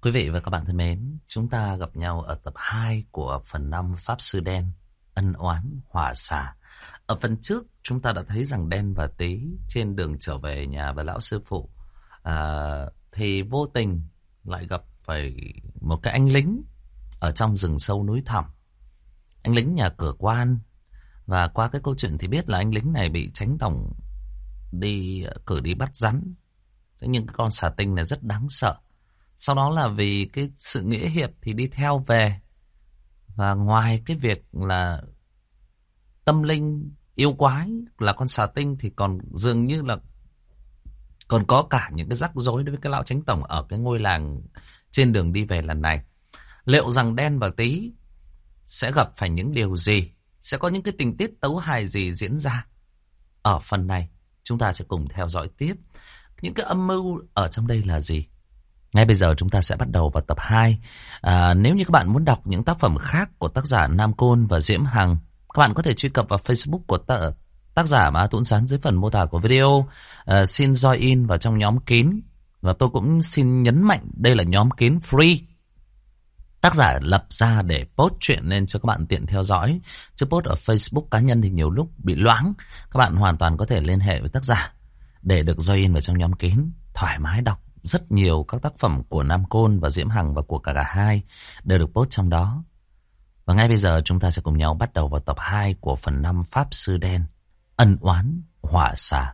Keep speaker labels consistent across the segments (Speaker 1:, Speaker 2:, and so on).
Speaker 1: Quý vị và các bạn thân mến, chúng ta gặp nhau ở tập 2 của phần 5 Pháp Sư Đen, ân oán, hỏa xả. Ở phần trước, chúng ta đã thấy rằng Đen và Tý trên đường trở về nhà với lão sư phụ, thì vô tình lại gặp phải một cái anh lính ở trong rừng sâu núi thẳm. Anh lính nhà cửa quan, và qua cái câu chuyện thì biết là anh lính này bị Chánh Tổng cử đi bắt rắn. Thế nhưng cái con xà tinh này rất đáng sợ. Sau đó là vì cái sự nghĩa hiệp thì đi theo về. Và ngoài cái việc là tâm linh yêu quái là con xà tinh thì còn dường như là còn có cả những cái rắc rối đối với cái lão Chánh Tổng ở cái ngôi làng trên đường đi về lần này. Liệu rằng Đen và Tý sẽ gặp phải những điều gì? Sẽ có những cái tình tiết tấu hài gì diễn ra? Ở phần này chúng ta sẽ cùng theo dõi tiếp. Những cái âm mưu ở trong đây là gì? Ngay bây giờ chúng ta sẽ bắt đầu vào tập 2. Nếu như các bạn muốn đọc những tác phẩm khác của tác giả Nam Côn và Diễm Hằng, các bạn có thể truy cập vào Facebook của tác giả mà Tuấn Sán dưới phần mô tả của video. Xin join in vào trong nhóm kín. Và tôi cũng xin nhấn mạnh đây là nhóm kín free. Tác giả lập ra để post chuyện lên cho các bạn tiện theo dõi. Chứ post ở Facebook cá nhân thì nhiều lúc bị loãng. Các bạn hoàn toàn có thể liên hệ với tác giả để được join in vào trong nhóm kín. Thoải mái đọc rất nhiều các tác phẩm của Nam Côn và Diễm Hằng và của cả hai đều được post trong đó. Và ngay bây giờ chúng ta sẽ cùng nhau bắt đầu vào tập 2 của phần 5 Pháp Sư Đen, ân oán, hỏa xả.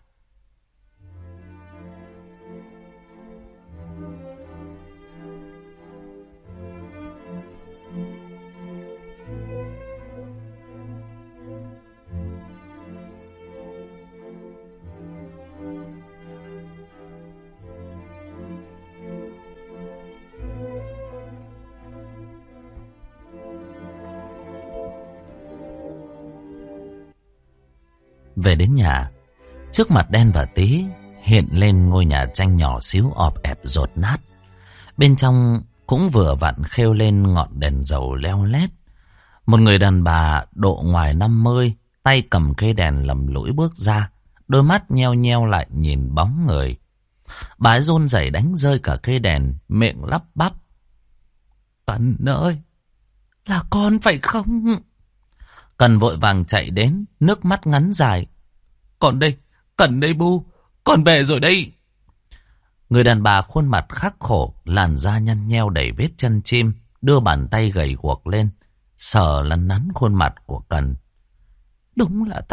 Speaker 1: Về đến nhà, trước mặt Đen và Tý hiện lên ngôi nhà tranh nhỏ xíu ọp ẹp dột nát. Bên trong cũng vừa vặn khêu lên ngọn đèn dầu leo lét. Một người đàn bà độ ngoài 50, tay cầm cây đèn lầm lũi bước ra, đôi mắt nheo nheo lại nhìn bóng người. Bà ấy run rẩy đánh rơi cả cây đèn, miệng lắp bắp: "Cần ơi, là con phải không?" Cần vội vàng chạy đến, nước mắt ngắn dài: "Con đây, Cần đây bu, con về rồi đây." Người đàn bà khuôn mặt khắc khổ, làn da nhăn nheo đầy vết chân chim, đưa bàn tay gầy guộc lên, sờ lăn nắn khuôn mặt của Cần. "Đúng là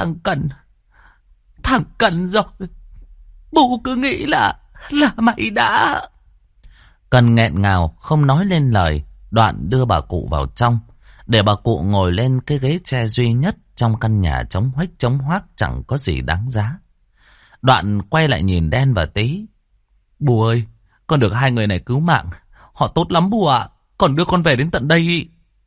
Speaker 1: thằng Cần rồi. Bu cứ nghĩ là mày đã..." Cần nghẹn ngào không nói lên lời, đoạn đưa bà cụ vào trong, để bà cụ ngồi lên cái ghế tre duy nhất trong căn nhà trống huếch trống hoác chẳng có gì đáng giá. Đoạn quay lại nhìn Đen và Tý: "Bù ơi, con được hai người này cứu mạng. Họ tốt lắm bù ạ. Còn đưa con về đến tận đây."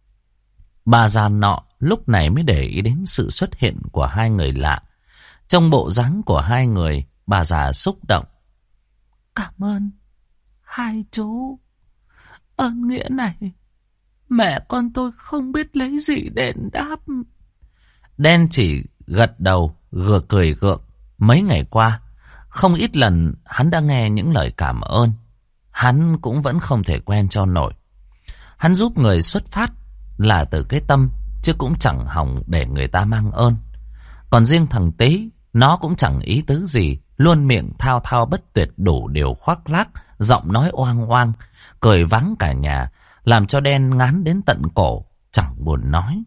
Speaker 1: Bà già nọ lúc này mới để ý đến sự xuất hiện của hai người lạ. Trong bộ dáng của hai người, bà già xúc động: "Cảm ơn hai chú. Ơn nghĩa này mẹ con tôi không biết lấy gì đền đáp." Đen chỉ gật đầu, cười gượng. Mấy ngày qua, không ít lần hắn đã nghe những lời cảm ơn. Hắn cũng vẫn không thể quen cho nổi. Hắn giúp người xuất phát là từ cái tâm, chứ cũng chẳng hỏng để người ta mang ơn. Còn riêng thằng Tý, nó cũng chẳng ý tứ gì, luôn miệng thao thao bất tuyệt, đủ điều khoác lác, giọng nói oang oang, cười vắng cả nhà, làm cho Đen ngán đến tận cổ, chẳng buồn nói.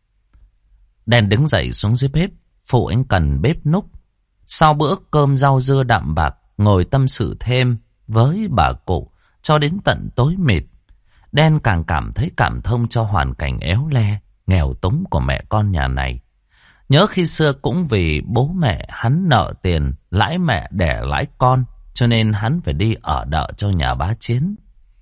Speaker 1: Đen đứng dậy xuống dưới bếp, phụ anh Cần bếp núc. Sau bữa cơm rau dưa đạm bạc, ngồi tâm sự thêm với bà cụ cho đến tận tối mịt. Đen càng cảm thấy cảm thông cho hoàn cảnh éo le, nghèo túng của mẹ con nhà này. Nhớ khi xưa cũng vì bố mẹ hắn nợ tiền, lãi mẹ đẻ lãi con, cho nên hắn phải đi ở đợ cho nhà bá Chiến.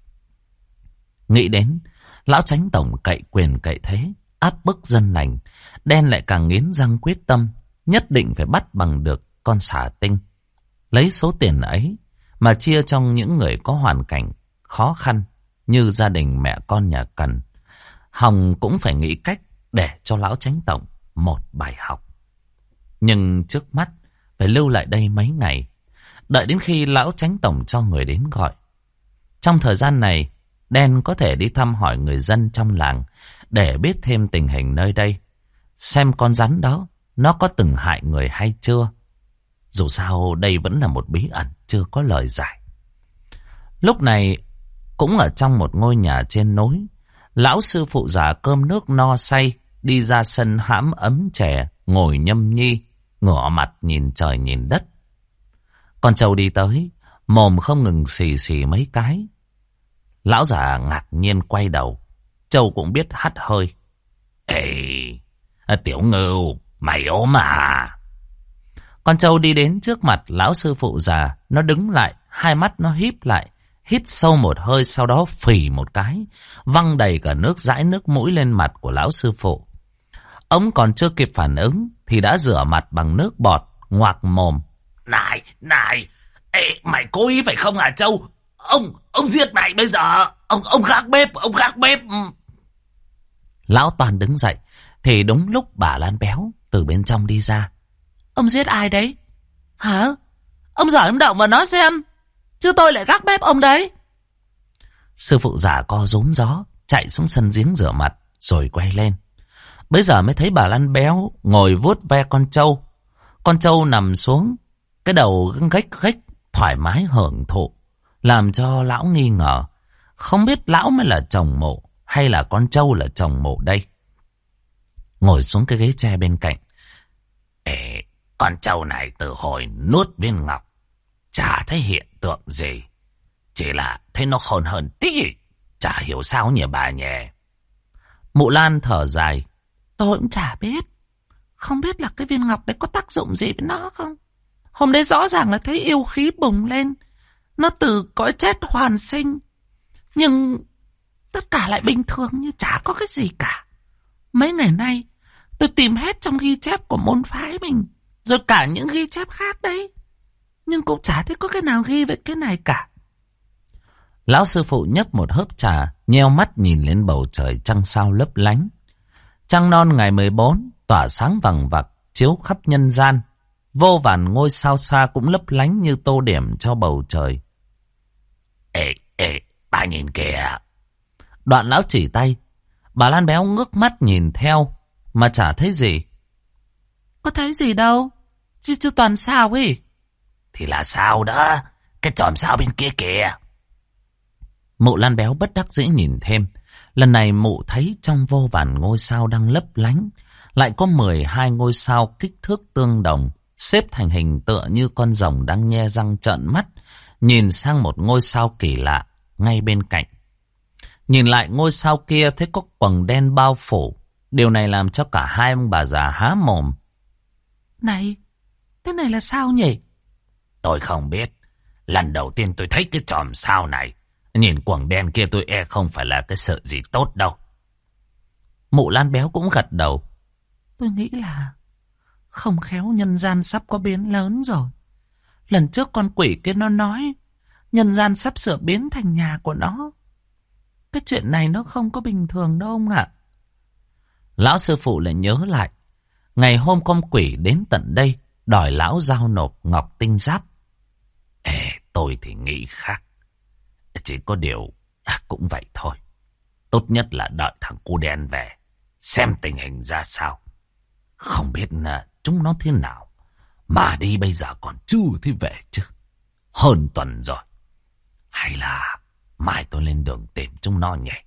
Speaker 1: Nghĩ đến lão Chánh Tổng cậy quyền cậy thế, áp bức dân lành, Đen lại càng nghiến răng quyết tâm nhất định phải bắt bằng được con xà tinh. Lấy số tiền ấy mà chia cho những người có hoàn cảnh khó khăn như gia đình mẹ con nhà Cần. Hồng cũng phải nghĩ cách để cho lão Chánh Tổng một bài học. Nhưng trước mắt phải lưu lại đây mấy ngày, đợi đến khi lão Chánh Tổng cho người đến gọi. Trong thời gian này, Đen có thể đi thăm hỏi người dân trong làng để biết thêm tình hình nơi đây. Xem con rắn đó nó có từng hại người hay chưa. Dù sao đây vẫn là một bí ẩn chưa có lời giải. Lúc này cũng ở trong một ngôi nhà trên núi, lão sư phụ già cơm nước no say đi ra sân hãm ấm chè, ngồi nhâm nhi, ngửa mặt nhìn trời nhìn đất. Con trâu đi tới, mồm không ngừng xì xì mấy cái. Lão già ngạc nhiên quay đầu, trâu cũng biết hắt hơi. Ê, tiểu ngưu, mày ốm à? Con trâu đi đến trước mặt lão sư phụ già, nó đứng lại, hai mắt nó híp lại, hít sâu một hơi, sau đó phì một cái, văng đầy cả nước dãi nước mũi lên mặt của lão sư phụ. Ông còn chưa kịp phản ứng thì đã rửa mặt bằng nước bọt, ngoạc mồm. Này, ê, mày cố ý phải không hả Châu? Ông giết mày bây giờ, ông gác bếp. Lão Toàn đứng dậy, thì đúng lúc bà Lan Béo từ bên trong đi ra. Ông giết ai đấy? Hả? Ông giỏi ông động vào nó xem, chứ tôi lại gác bếp ông đấy. Sư phụ già co rúm gió, chạy xuống sân giếng rửa mặt, rồi quay lên. Bây giờ mới thấy bà Lan Béo ngồi vuốt ve con trâu. Con trâu nằm xuống, cái đầu gách thoải mái hưởng thụ, làm cho lão nghi ngờ. Không biết lão mới là chồng Mộ hay là con trâu là chồng Mộ đây. Ngồi xuống cái ghế tre bên cạnh. Ê, con trâu này từ hồi nuốt viên ngọc chả thấy hiện tượng gì, chỉ là thấy nó khôn hơn tí, chả hiểu sao nhỉ bà nhỉ. Mụ Lan thở dài. Tôi cũng chả biết, không biết là cái viên ngọc đấy có tác dụng gì với nó không. Hôm đấy rõ ràng là thấy yêu khí bùng lên, nó từ cõi chết hoàn sinh, nhưng tất cả lại bình thường như chả có cái gì cả. Mấy ngày nay tôi tìm hết trong ghi chép của môn phái mình, rồi cả những ghi chép khác đấy, nhưng cũng chả thấy có cái nào ghi về cái này cả. Lão sư phụ nhấp một hớp trà, nheo mắt nhìn lên bầu trời trăng sao lấp lánh. Trăng non ngày 14 tỏa sáng vằng vặc chiếu khắp nhân gian. Vô vàn ngôi sao xa cũng lấp lánh như tô điểm cho bầu trời. Ê, bà nhìn kìa. Đoạn lão chỉ tay. Bà Lan Béo ngước mắt nhìn theo mà chả thấy gì. Có thấy gì đâu, chứ toàn sao ấy. Thì là sao đó, cái chòm sao bên kia kìa. Mụ Lan Béo bất đắc dĩ nhìn thêm. Lần này mụ thấy trong vô vàn ngôi sao đang lấp lánh, lại có 12 ngôi sao kích thước tương đồng, xếp thành hình tựa như con rồng đang nhe răng trợn mắt, nhìn sang một ngôi sao kỳ lạ ngay bên cạnh. Nhìn lại ngôi sao kia thấy có quầng đen bao phủ. Điều này làm cho cả hai ông bà già há mồm. Này, thế này là sao nhỉ? Tôi không biết. Lần đầu tiên tôi thấy cái chòm sao này. Nhìn quầng đen kia tôi e không phải là cái sự gì tốt đâu. Mụ Lan Béo cũng gật đầu. Tôi nghĩ là không khéo nhân gian sắp có biến lớn rồi. Lần trước con quỷ kia nó nói nhân gian sắp sửa biến thành nhà của nó. Cái chuyện này nó không có bình thường đâu ông ạ. Lão sư phụ lại nhớ lại ngày hôm con quỷ đến tận đây đòi lão giao nộp ngọc tinh giáp. Tôi thì nghĩ khác. Chỉ có điều cũng vậy thôi. Tốt nhất là đợi thằng cu đen về, xem tình hình ra sao. Không biết chúng nó thế nào mà đi bây giờ còn chưa thấy về chứ. Hơn tuần rồi. Hay là mai tôi lên đường tìm chúng nó nhỉ?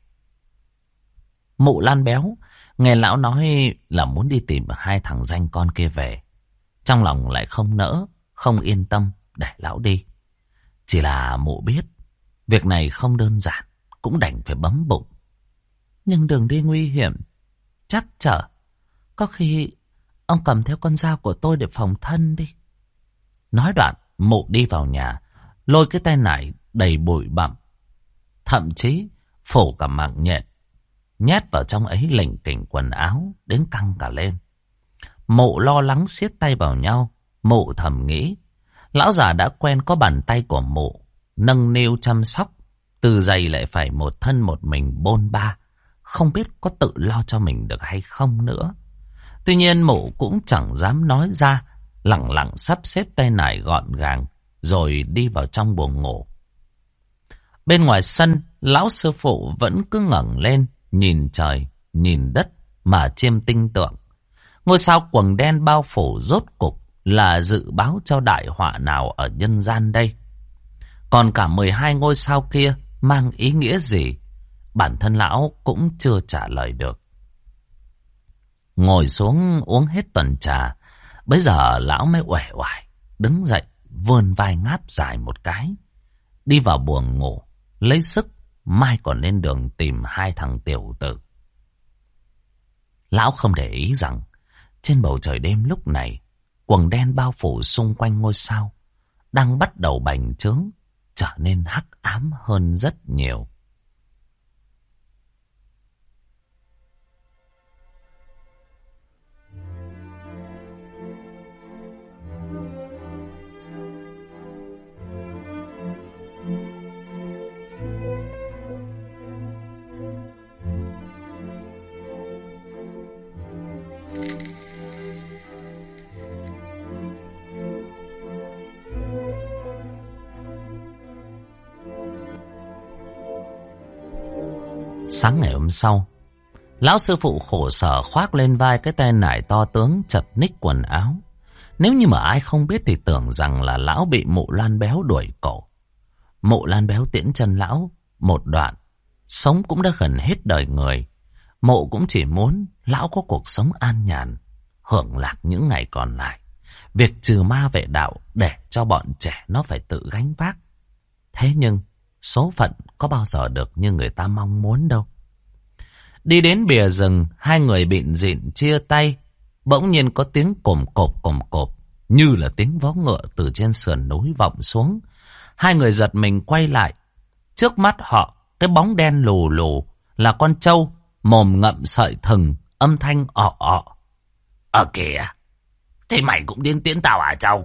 Speaker 1: Mụ Lan Béo nghe lão nói là muốn đi tìm hai thằng danh con kia về, trong lòng lại không nỡ, không yên tâm để lão đi. Chỉ là mụ biết việc này không đơn giản, cũng đành phải bấm bụng. Nhưng đường đi nguy hiểm, chắc chở. Có khi ông cầm theo con dao của tôi để phòng thân đi. Nói đoạn, mụ đi vào nhà, lôi cái tay nải đầy bụi bặm, thậm chí phủ cả mạng nhện, nhét vào trong ấy lỉnh kỉnh quần áo đến căng cả lên. Mụ lo lắng siết tay vào nhau. Mụ thầm nghĩ, lão già đã quen có bàn tay của mụ nâng niu chăm sóc, từ giày lại phải một thân một mình bôn ba, không biết có tự lo cho mình được hay không nữa. Tuy nhiên mụ cũng chẳng dám nói ra, lẳng lặng sắp xếp tay nải gọn gàng rồi đi vào trong buồng ngủ. Bên ngoài sân, lão sư phụ vẫn cứ ngẩng lên, nhìn trời, nhìn đất mà chiêm tinh tượng. Ngôi sao quầng đen bao phủ rốt cục là dự báo cho đại họa nào ở nhân gian đây? Còn cả 12 ngôi sao kia mang ý nghĩa gì? Bản thân lão cũng chưa trả lời được. Ngồi xuống uống hết tuần trà, bấy giờ lão mới uể oải đứng dậy, vươn vai ngáp dài một cái, đi vào buồng ngủ, lấy sức mai còn lên đường tìm hai thằng tiểu tử. Lão không để ý rằng trên bầu trời đêm lúc này, quầng đen bao phủ xung quanh ngôi sao đang bắt đầu bành trướng, trở nên hắc ám hơn rất nhiều. Sáng ngày hôm sau, lão sư phụ khổ sở khoác lên vai cái tay nải to tướng, chật ních quần áo. Nếu như mà ai không biết thì tưởng rằng là lão bị Mụ Lan Béo đuổi cổ. Mụ Lan Béo tiễn chân lão một đoạn, sống cũng đã gần hết đời người. Mụ cũng chỉ muốn lão có cuộc sống an nhàn, hưởng lạc những ngày còn lại. Việc trừ ma vệ đạo để cho bọn trẻ nó phải tự gánh vác. Thế nhưng số phận có bao giờ được như người ta mong muốn đâu. Đi đến bìa rừng, hai người bịn rịn chia tay. Bỗng nhiên có tiếng cồm cộp, như là tiếng vó ngựa từ trên sườn núi vọng xuống. Hai người giật mình quay lại. Trước mắt họ, cái bóng đen lù lù là con trâu, mồm ngậm sợi thừng, âm thanh ọ ọ. Ở kìa, thế mày cũng đến tiễn tao à trâu?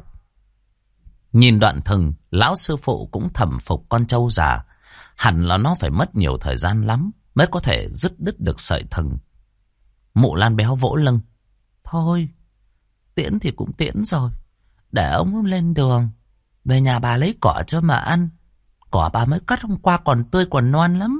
Speaker 1: Nhìn đoạn thừng, lão sư phụ cũng thầm phục con trâu già. Hẳn là nó phải mất nhiều thời gian lắm mới có thể dứt đứt được sợi thừng. Mụ Lan Béo vỗ lưng. Thôi, tiễn thì cũng tiễn rồi. Để ông lên đường, về nhà bà lấy cỏ cho mà ăn. Cỏ bà mới cắt hôm qua còn tươi còn non lắm.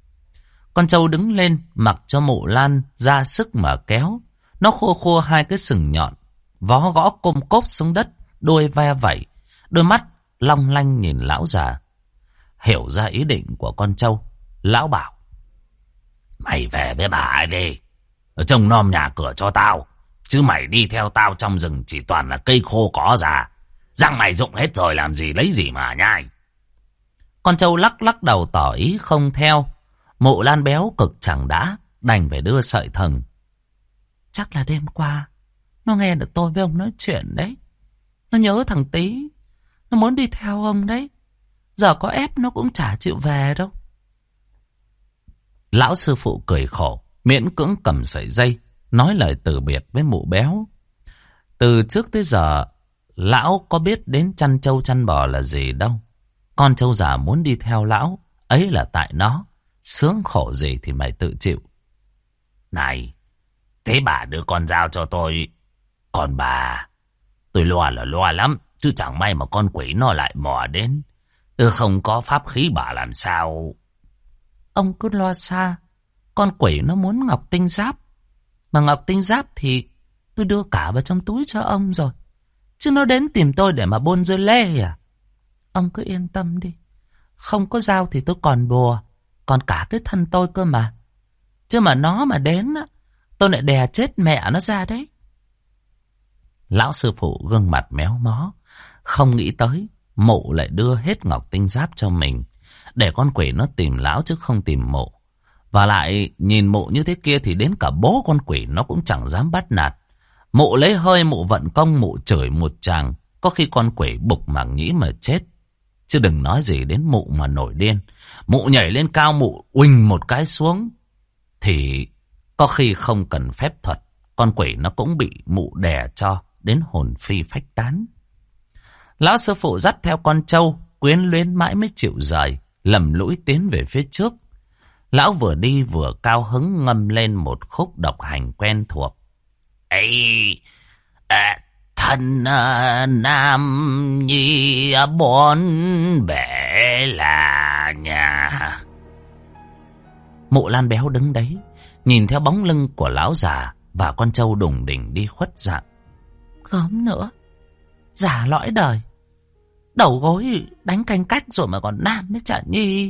Speaker 1: Con trâu đứng lên, mặc cho Mụ Lan ra sức mà kéo. Nó khua khua hai cái sừng nhọn, vó gõ côm cốp xuống đất, đuôi ve vẩy, đôi mắt long lanh nhìn lão già. Hiểu ra ý định của con trâu, lão bảo: Mày về với bà ai đi, ở trông nom nhà cửa cho tao, chứ mày đi theo tao trong rừng chỉ toàn là cây khô cỏ già. Răng mày rụng hết rồi làm gì lấy gì mà nhai. Con trâu lắc lắc đầu tỏ ý không theo. Mụ Lan Béo cực chẳng đã, đành phải đưa sợi thừng. Chắc là đêm qua nó nghe được tôi với ông nói chuyện đấy. Nó nhớ thằng Tí, nó muốn đi theo ông đấy. Giờ có ép nó cũng chả chịu về đâu. Lão sư phụ cười khổ, miễn cưỡng cầm sợi dây, nói lời từ biệt với Mụ Béo. Từ trước tới giờ, lão có biết đến chăn trâu chăn bò là gì đâu. Con trâu già muốn đi theo lão, ấy là tại nó. Sướng khổ gì thì mày tự chịu. Này, thế bà đưa con dao cho tôi. Còn bà, tôi lo là lo lắm, chứ chẳng may mà con quỷ nó lại mò đến. Không có pháp khí bà làm sao? Ông cứ lo xa. Con quỷ nó muốn ngọc tinh giáp. Mà ngọc tinh giáp thì tôi đưa cả vào trong túi cho ông rồi. Chứ nó đến tìm tôi để mà buôn dưa lê à? Ông cứ yên tâm đi. Không có dao thì tôi còn bùa, còn cả cái thân tôi cơ mà. Chứ mà nó mà đến á, tôi lại đè chết mẹ nó ra đấy. Lão sư phụ gương mặt méo mó, không nghĩ tới Mụ lại đưa hết ngọc tinh giáp cho mình, để con quỷ nó tìm lão chứ không tìm Mụ. Và lại nhìn Mụ như thế kia thì đến cả bố con quỷ nó cũng chẳng dám bắt nạt. Mụ lấy hơi, Mụ vận công, Mụ chửi một tràng, có khi con quỷ bục màng nhĩ mà chết. Chứ đừng nói gì đến Mụ mà nổi điên. Mụ nhảy lên cao, Mụ uỳnh một cái xuống, thì có khi không cần phép thuật, con quỷ nó cũng bị Mụ đè cho đến hồn phi phách tán. Lão sư phụ dắt theo con trâu, quyến luyến mãi mới chịu rời, lầm lũi tiến về phía trước. Lão vừa đi vừa cao hứng ngâm lên một khúc độc hành quen thuộc. Ê, Thân nam nhi bốn bể là nhà. Mụ Lan béo đứng đấy, nhìn theo bóng lưng của lão già và con trâu đùng đỉnh đi khuất dạng. Gớm nữa, già lõi đời, đầu gối đánh canh cách rồi mà còn nam mới chả nhi.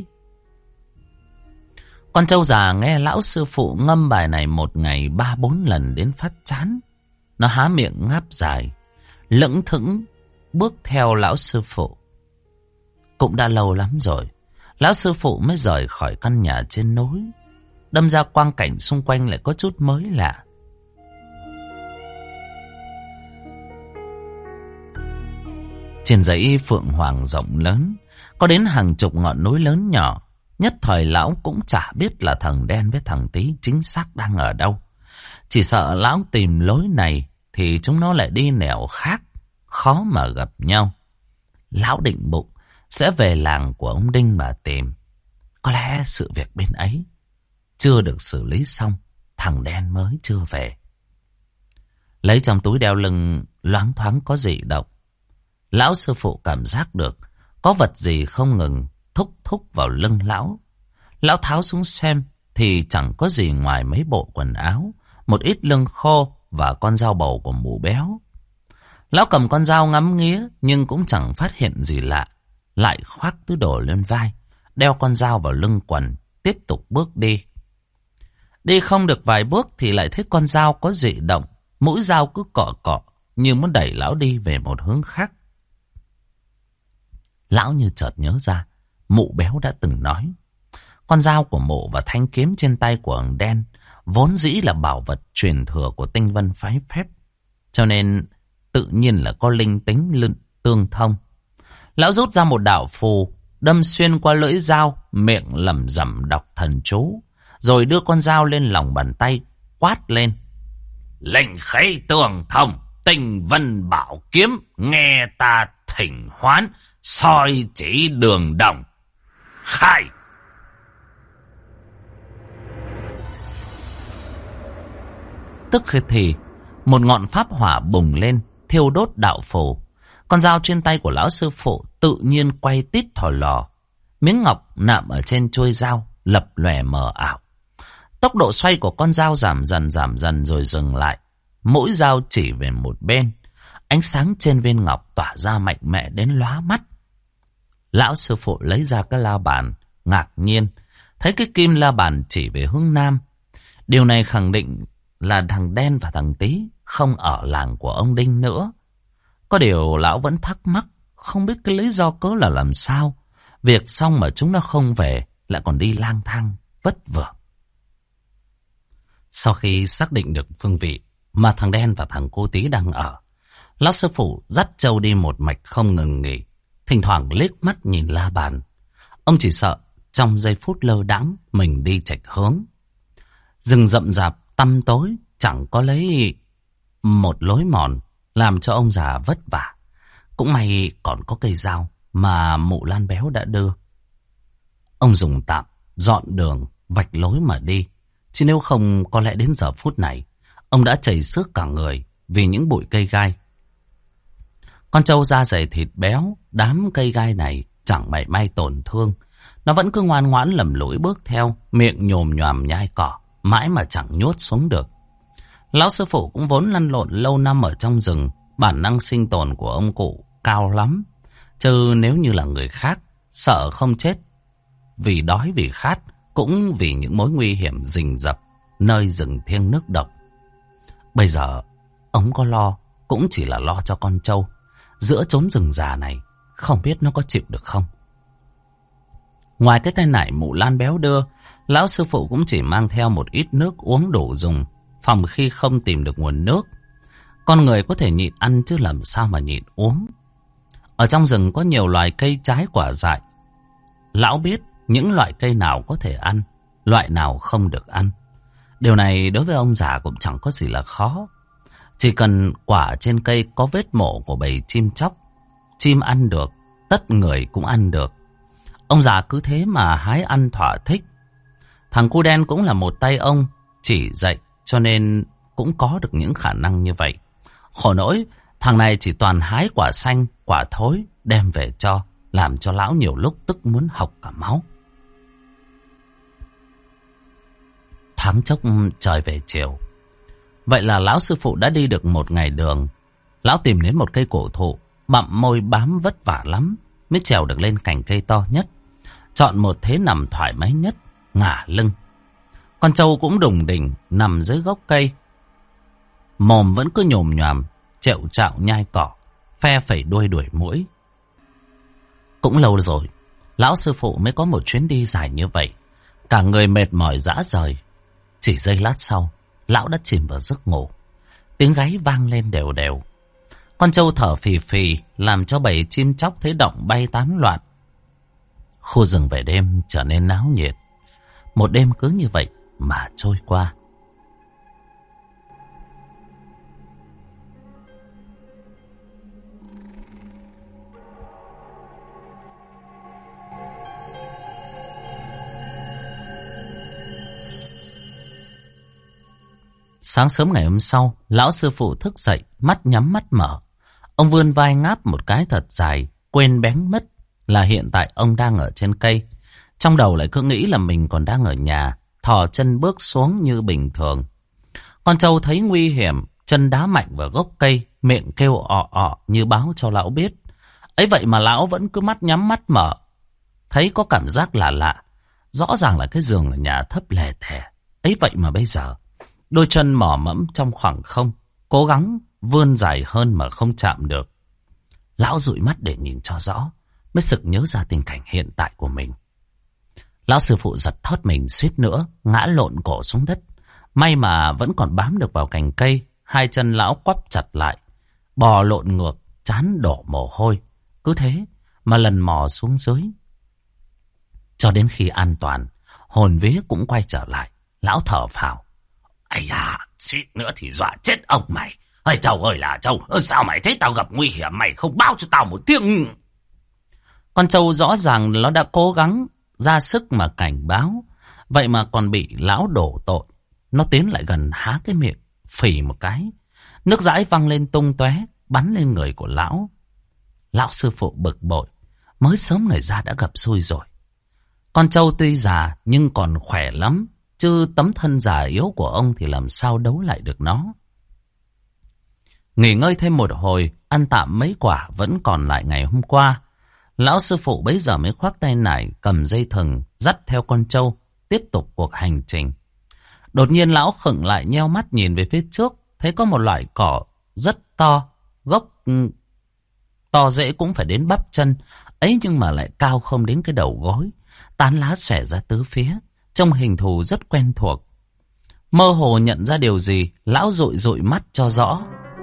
Speaker 1: Con trâu già nghe lão sư phụ ngâm bài này một ngày 3-4 lần đến phát chán. Nó há miệng ngáp dài, lững thững bước theo lão sư phụ. Cũng đã lâu lắm rồi, lão sư phụ mới rời khỏi căn nhà trên núi. Đâm ra quang cảnh xung quanh lại có chút mới lạ. Trên dãy Phượng Hoàng rộng lớn, có đến hàng chục ngọn núi lớn nhỏ. Nhất thời lão cũng chả biết là thằng Đen với thằng Tí chính xác đang ở đâu. Chỉ sợ lão tìm lối này thì chúng nó lại đi nẻo khác, khó mà gặp nhau. Lão định bụng sẽ về làng của ông Đinh mà tìm. Có lẽ sự việc bên ấy chưa được xử lý xong, thằng Đen mới chưa về. Lấy trong túi đeo lưng loáng thoáng có dị động. Lão sư phụ cảm giác được có vật gì không ngừng thúc thúc vào lưng lão. Lão tháo xuống xem thì chẳng có gì ngoài mấy bộ quần áo, một ít lưng khô và con dao bầu của mụ béo. Lão cầm con dao ngắm nghía nhưng cũng chẳng phát hiện gì lạ. Lại khoác túi đồ lên vai, đeo con dao vào lưng quần, tiếp tục bước đi. Đi không được vài bước thì lại thấy con dao có dị động. Mũi dao cứ cọ cọ như muốn đẩy lão đi về một hướng khác. Lão như chợt nhớ ra, mụ béo đã từng nói, con dao của mụ và thanh kiếm trên tay của ông Đen vốn dĩ là bảo vật truyền thừa của Tinh Vân phái phép, cho nên tự nhiên là có linh tính tương thông. Lão rút ra một đạo phù, đâm xuyên qua lưỡi dao, miệng lẩm rẩm đọc thần chú, rồi đưa con dao lên lòng bàn tay, quát lên: Lệnh khấy tường thông, Tinh Vân bảo kiếm, nghe ta thỉnh hoán, soi chỉ đường đồng. Khai! Tức thì một ngọn pháp hỏa bùng lên, thiêu đốt đạo phù. Con dao trên tay của lão sư phụ tự nhiên quay tít thò lò. Miếng ngọc nạm ở trên chuôi dao lập lòe mờ ảo. Tốc độ xoay của con dao giảm dần rồi dừng lại. Mũi dao chỉ về một bên. Ánh sáng trên viên ngọc tỏa ra mạnh mẽ đến lóa mắt. Lão sư phụ lấy ra cái la bàn, ngạc nhiên thấy cái kim la bàn chỉ về hướng nam. Điều này khẳng định là thằng Đen và thằng Tí không ở làng của ông Đinh nữa. Có điều lão vẫn thắc mắc, không biết cái lý do cớ là làm sao. Việc xong mà chúng nó không về, lại còn đi lang thang vất vưởng. Sau khi xác định được phương vị mà thằng Đen và thằng cô Tí đang ở, lão sư phụ dắt trâu đi một mạch không ngừng nghỉ, thỉnh thoảng liếc mắt nhìn la bàn. Ông chỉ sợ trong giây phút lơ đãng mình đi chệch hướng. Rừng rậm rạp tăm tối, chẳng có lấy một lối mòn, làm cho ông già vất vả. Cũng may còn có cây dao mà mụ Lan béo đã đưa. Ông dùng tạm dọn đường, vạch lối mà đi. Chứ nếu không, có lẽ đến giờ phút này ông đã chảy xước cả người vì những bụi cây gai. Con trâu da dày thịt béo, đám cây gai này chẳng mảy may tổn thương. Nó vẫn cứ ngoan ngoãn lầm lũi bước theo, miệng nhồm nhoàm nhai cỏ, mãi mà chẳng nhốt xuống được. Lão sư phụ cũng vốn lăn lộn lâu năm ở trong rừng, bản năng sinh tồn của ông cụ cao lắm. Chứ nếu như là người khác, sợ không chết vì đói vì khát, cũng vì những mối nguy hiểm rình rập nơi rừng thiêng nước độc. Bây giờ ông có lo cũng chỉ là lo cho con trâu. Giữa chốn rừng già này, không biết nó có chịu được không. Ngoài cái tay nải mụ Lan béo đưa, lão sư phụ cũng chỉ mang theo một ít nước uống đủ dùng, phòng khi không tìm được nguồn nước. Con người có thể nhịn ăn chứ làm sao mà nhịn uống. Ở trong rừng có nhiều loài cây trái quả dại. Lão biết những loại cây nào có thể ăn, loại nào không được ăn. Điều này đối với ông già cũng chẳng có gì là khó. Chỉ cần quả trên cây có vết mổ của bầy chim chóc, chim ăn được, tất người cũng ăn được. Ông già cứ thế mà hái ăn thỏa thích. Thằng cu đen cũng là một tay ông chỉ dạy, cho nên cũng có được những khả năng như vậy. Khổ nỗi Thằng này chỉ toàn hái quả xanh, quả thối đem về cho, làm cho lão nhiều lúc tức muốn hộc cả máu. Thoáng chốc trời về chiều. Vậy là lão sư phụ đã đi được một ngày đường. Lão tìm đến một cây cổ thụ, bặm môi bám vất vả lắm mới trèo được lên cành cây to nhất, chọn một thế nằm thoải mái nhất, ngả lưng. Con trâu cũng đùng đỉnh nằm dưới gốc cây, mồm vẫn cứ nhồm nhòm, trẹo trạo nhai cỏ, phe phẩy đuôi đuổi muỗi. Cũng lâu rồi, lão sư phụ mới có một chuyến đi dài như vậy. Cả người mệt mỏi rã rời. Chỉ giây lát sau, lão đã chìm vào giấc ngủ. Tiếng gáy vang lên đều đều. Con trâu thở phì phì, làm cho bầy chim chóc thấy động bay tán loạn. Khu rừng về đêm trở nên náo nhiệt. Một đêm cứ như vậy mà trôi qua. Sáng sớm ngày hôm sau, lão sư phụ thức dậy, mắt nhắm mắt mở. Ông vươn vai ngáp một cái thật dài, quên bén mất là hiện tại ông đang ở trên cây. Trong đầu lại cứ nghĩ là mình còn đang ở nhà, thò chân bước xuống như bình thường. Con trâu thấy nguy hiểm, chân đá mạnh vào gốc cây, miệng kêu ọ ọ như báo cho lão biết. Ấy vậy mà lão vẫn cứ mắt nhắm mắt mở. Thấy có cảm giác lạ lạ, rõ ràng là cái giường ở nhà thấp lè thè. Ấy vậy mà bây giờ, đôi chân mò mẫm trong khoảng không, cố gắng vươn dài hơn mà không chạm được. Lão dụi mắt để nhìn cho rõ, mới sực nhớ ra tình cảnh hiện tại của mình. Lão sư phụ giật thót mình suýt nữa ngã lộn cổ xuống đất. May mà vẫn còn bám được vào cành cây. Hai chân lão quắp chặt lại, bò lộn ngược, trán đổ mồ hôi. Cứ thế mà lần mò xuống dưới. Cho đến khi an toàn, hồn vía cũng quay trở lại. Lão thở phào. Ây da, suýt nữa thì dọa chết ông mày. Ây Châu ơi là Châu, sao mày thấy tao gặp nguy hiểm mày không báo cho tao một tiếng? Con trâu rõ ràng nó đã cố gắng ra sức mà cảnh báo, vậy mà còn bị lão đổ tội. Nó tiến lại gần há cái miệng, phì một cái. Nước dãi văng lên tung tóe, bắn lên người của lão. Lão sư phụ bực bội, mới sớm người ra đã gặp xui rồi. Con trâu tuy già nhưng còn khỏe lắm, chứ tấm thân già yếu của ông thì làm sao đấu lại được nó. Nghỉ ngơi thêm một hồi, ăn tạm mấy quả vẫn còn lại ngày hôm qua. Lão sư phụ bấy giờ mới khoác tay nải, cầm dây thừng, dắt theo con trâu, tiếp tục cuộc hành trình. Đột nhiên lão khựng lại nheo mắt nhìn về phía trước, thấy có một loại cỏ rất to, gốc to rễ cũng phải đến bắp chân, ấy nhưng mà lại cao không đến cái đầu gối, tán lá xòe ra tứ phía, trông hình thù rất quen thuộc. Mơ hồ nhận ra điều gì, lão dụi dụi mắt cho rõ.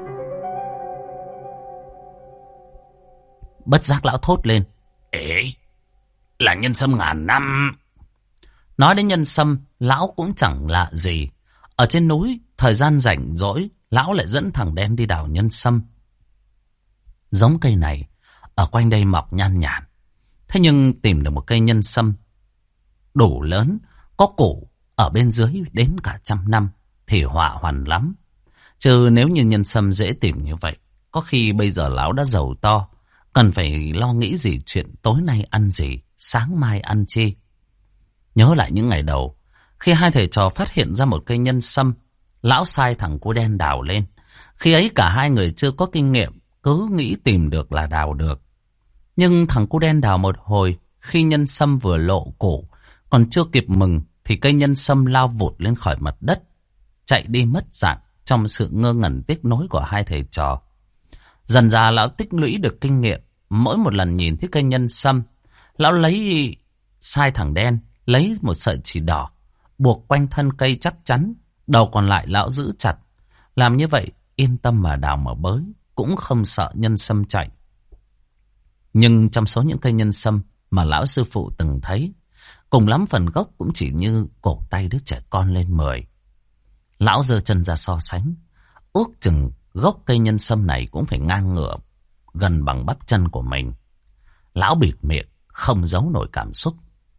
Speaker 1: Bất giác lão thốt lên. Ê, là nhân sâm ngàn năm. Nói đến nhân sâm, lão cũng chẳng lạ gì. Ở trên núi, thời gian rảnh rỗi, lão lại dẫn thằng đen đi đào nhân sâm. Giống cây này, ở quanh đây mọc nhan nhản. Thế nhưng tìm được một cây nhân sâm đủ lớn, có củ ở bên dưới đến cả 100 năm, thì họa hoàn lắm. Chứ nếu như nhân sâm dễ tìm như vậy, có khi bây giờ lão đã giàu to, cần phải lo nghĩ gì chuyện tối nay ăn gì, sáng mai ăn chi. Nhớ lại những ngày đầu, khi hai thầy trò phát hiện ra một cây nhân sâm, lão sai thằng cu đen đào lên. Khi ấy cả hai người chưa có kinh nghiệm, cứ nghĩ tìm được là đào được. Nhưng thằng cu đen đào một hồi, khi nhân sâm vừa lộ cổ, còn chưa kịp mừng, thì cây nhân sâm lao vụt lên khỏi mặt đất, chạy đi mất dạng trong sự ngơ ngẩn tiếc nối của hai thầy trò. Dần dà lão tích lũy được kinh nghiệm, mỗi một lần nhìn thấy cây nhân sâm, lão sai thằng đen lấy một sợi chỉ đỏ, buộc quanh thân cây chắc chắn, đầu còn lại lão giữ chặt. Làm như vậy, yên tâm mà đào mà bới, cũng không sợ nhân sâm chạy. Nhưng trong số những cây nhân sâm mà lão sư phụ từng thấy, cùng lắm phần gốc cũng chỉ như cổ tay đứa trẻ con lên 10. Lão giơ chân ra so sánh, ước chừng gốc cây nhân sâm này cũng phải ngang ngửa, gần bằng bắp chân của mình. Lão bịt miệng, không giấu nổi cảm xúc.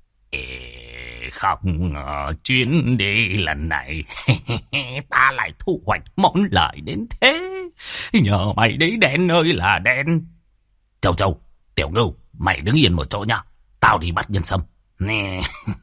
Speaker 1: Không ngờ chuyến đi lần này ta lại thu hoạch món lợi đến thế.
Speaker 2: Nhờ mày đấy đen ơi là đen. Châu Châu, Tiểu Ngưu, mày đứng yên một chỗ nhá. Tao đi bắt nhân sâm. Nè.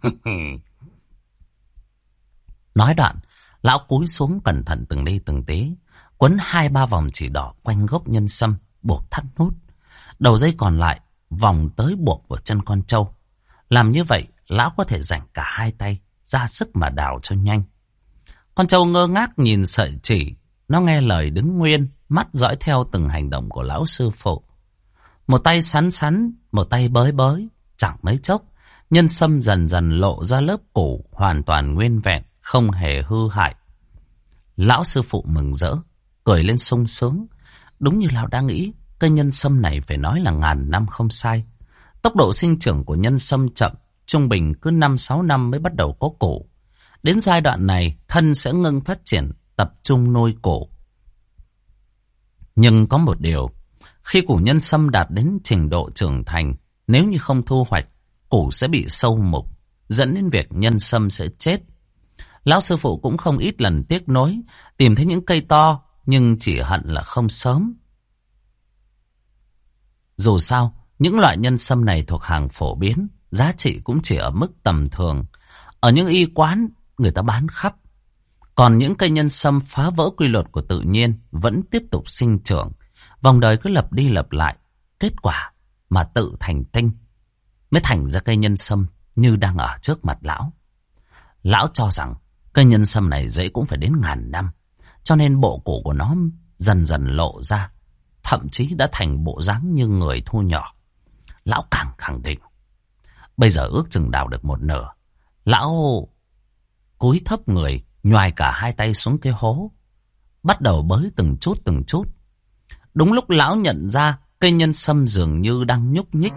Speaker 1: Nói đoạn, lão cúi xuống cẩn thận từng ly từng tí, quấn 2-3 vòng chỉ đỏ quanh gốc nhân sâm, buộc thắt nút. Đầu dây còn lại vòng tới buộc vào chân con trâu. Làm như vậy, lão có thể dành cả 2 tay ra sức mà đào cho nhanh. Con trâu ngơ ngác nhìn sợi chỉ, nó nghe lời đứng nguyên, mắt dõi theo từng hành động của lão sư phụ. Một tay sắn sắn, một tay bới bới, chẳng mấy chốc, nhân sâm dần dần lộ ra lớp củ hoàn toàn nguyên vẹn, không hề hư hại. Lão sư phụ mừng rỡ, cười lên sung sướng. Đúng như lão đã nghĩ, cây nhân sâm này phải nói là ngàn năm không sai. Tốc độ sinh trưởng của nhân sâm chậm, trung bình cứ 5-6 năm mới bắt đầu có củ. Đến giai đoạn này, thân sẽ ngưng phát triển, tập trung nuôi củ. Nhưng có một điều, khi củ nhân sâm đạt đến trình độ trưởng thành, nếu như không thu hoạch, củ sẽ bị sâu mục, dẫn đến việc nhân sâm sẽ chết. Lão sư phụ cũng không ít lần tiếc nối, tìm thấy những cây to, nhưng chỉ hận là không sớm. Dù sao, những loại nhân sâm này thuộc hàng phổ biến, giá trị cũng chỉ ở mức tầm thường. Ở những y quán, người ta bán khắp. Còn những cây nhân sâm phá vỡ quy luật của tự nhiên vẫn tiếp tục sinh trưởng. Vòng đời cứ lặp đi lặp lại. Kết quả mà tự thành tinh, mới thành ra cây nhân sâm như đang ở trước mặt lão. Lão cho rằng cây nhân sâm này dễ cũng phải đến ngàn năm, cho nên bộ củ của nó dần dần lộ ra, thậm chí đã thành bộ dáng như người thu nhỏ. Lão càng khẳng định, bây giờ ước chừng đào được một nửa. Lão cúi thấp người, nhoài cả 2 tay xuống cái hố, bắt đầu bới từng chút từng chút. Đúng lúc lão nhận ra cây nhân sâm dường như đang nhúc nhích,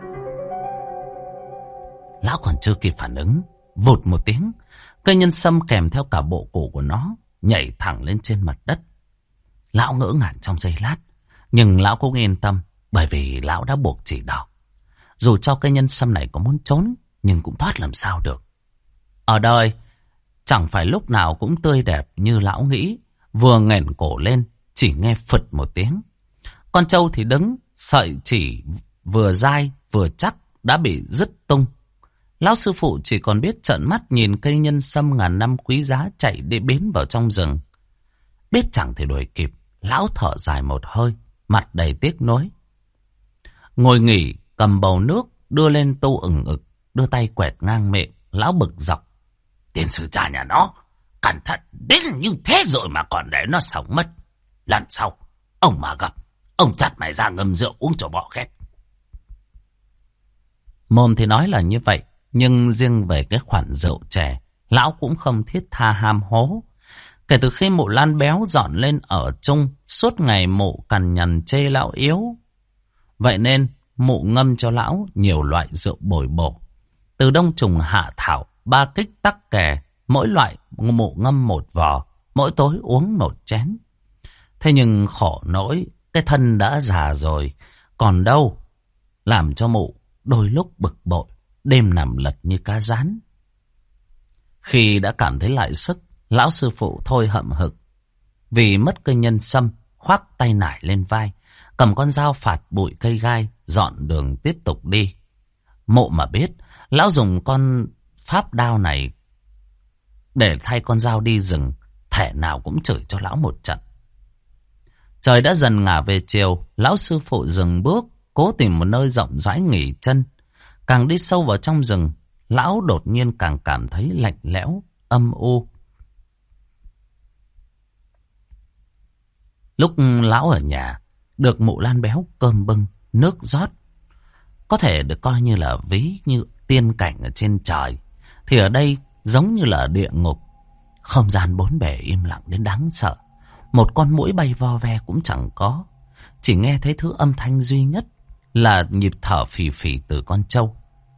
Speaker 1: lão còn chưa kịp phản ứng, vụt một tiếng, cây nhân sâm kèm theo cả bộ củ của nó nhảy thẳng lên trên mặt đất. Lão ngỡ ngàng trong giây lát, nhưng lão cũng yên tâm, bởi vì lão đã buộc chỉ đỏ. Dù cho cây nhân sâm này có muốn trốn, nhưng cũng thoát làm sao được. Ở đời, chẳng phải lúc nào cũng tươi đẹp như lão nghĩ. Vừa nghển cổ lên, chỉ nghe phật một tiếng. Con trâu thì đứng, sợi chỉ vừa dai vừa chắc đã bị đứt tung. Lão sư phụ chỉ còn biết trợn mắt nhìn cây nhân sâm ngàn năm quý giá chạy đi biến vào trong rừng. Biết chẳng thể đuổi kịp, lão thở dài một hơi, mặt đầy tiếc nuối. Ngồi nghỉ, cầm bầu nước, đưa lên tô ửng ực, đưa tay quẹt ngang miệng, lão bực dọc. Tiền sư cha nhà nó, cẩn thận đến như thế rồi mà còn để nó sống mất. Lần sau, ông mà gặp, ông chặt mày ra ngâm rượu uống cho bỏ khét. Mồm thì nói là như vậy, nhưng riêng về cái khoản rượu chè, lão cũng không thiết tha ham hố. Kể từ khi mụ Lan béo dọn lên ở chung, suốt ngày mụ cằn nhằn chê lão yếu. Vậy nên, mụ ngâm cho lão nhiều loại rượu bồi bổ. Từ đông trùng hạ thảo, 3 kích tắc kè, mỗi loại mụ ngâm 1 vò, mỗi tối uống 1 chén. Thế nhưng khổ nỗi, cái thân đã già rồi, còn đâu, làm cho mụ đôi lúc bực bội, đêm nằm lật như cá rán. Khi đã cảm thấy lại sức, lão sư phụ thôi hậm hực. Vì mất cây nhân sâm, khoác tay nải lên vai, cầm con dao phạt bụi cây gai, dọn đường tiếp tục đi. Mộ mà biết, lão dùng con pháp đao này để thay con dao đi rừng, thể nào cũng chửi cho lão một trận. Trời đã dần ngả về chiều, lão sư phụ dừng bước, cố tìm một nơi rộng rãi nghỉ chân. Càng đi sâu vào trong rừng, lão đột nhiên càng cảm thấy lạnh lẽo, âm u. Lúc lão ở nhà, được mụ Lan béo cơm bưng, nước rót, có thể được coi như là ví như tiên cảnh ở trên trời, thì ở đây giống như là địa ngục. Không gian bốn bề im lặng đến đáng sợ. Một con muỗi bay vo ve cũng chẳng có. Chỉ nghe thấy thứ âm thanh duy nhất là nhịp thở phì phì từ con trâu.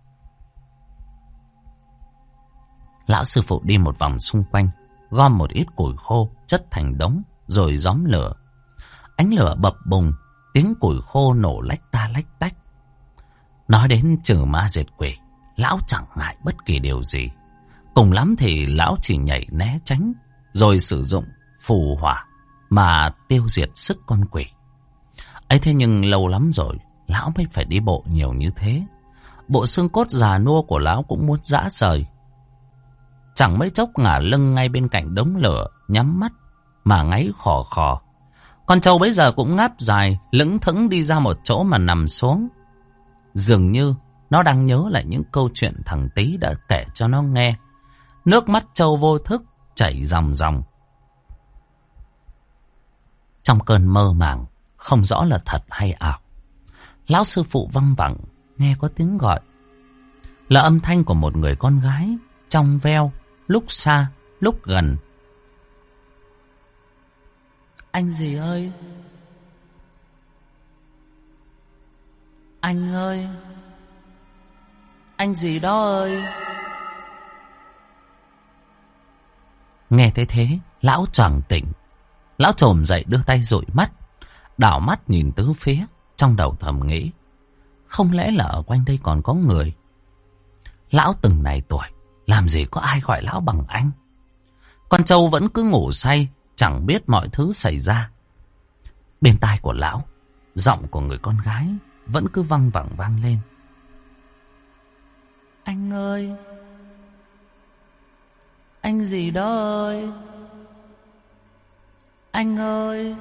Speaker 1: Lão sư phụ đi một vòng xung quanh, gom một ít củi khô chất thành đống, rồi gióm lửa. Ánh lửa bập bùng, tiếng củi khô nổ lách ta lách tách. Nói đến trừ ma diệt quỷ, lão chẳng ngại bất kỳ điều gì. Cùng lắm thì lão chỉ nhảy né tránh, rồi sử dụng phù hỏa mà tiêu diệt sức con quỷ. Ấy thế nhưng lâu lắm rồi lão mới phải đi bộ nhiều như thế. Bộ xương cốt già nua của lão cũng muốn rã rời. Chẳng mấy chốc ngả lưng ngay bên cạnh đống lửa, nhắm mắt mà ngáy khò khò. Con trâu bấy giờ cũng ngáp dài, lững thững đi ra một chỗ mà nằm xuống. Dường như nó đang nhớ lại những câu chuyện thằng Tý đã kể cho nó nghe. Nước mắt trâu vô thức chảy ròng ròng. Trong cơn mơ màng, không rõ là thật hay ảo, lão sư phụ văng vẳng nghe có tiếng gọi. Là âm thanh của một người con gái, trong veo, lúc xa, lúc gần. Anh gì ơi! Anh ơi! Anh gì đó ơi! Nghe thấy thế, lão choàng tỉnh. Lão chồm dậy đưa tay dụi mắt, đảo mắt nhìn tứ phía, trong đầu thầm nghĩ, không lẽ là ở quanh đây còn có người? Lão từng này tuổi, làm gì có ai gọi lão bằng anh? Con trâu vẫn cứ ngủ say, chẳng biết mọi thứ xảy ra. Bên tai của lão, giọng của người con gái vẫn cứ văng vẳng vang lên. Anh ơi! Anh gì đó ơi! Anh ơi!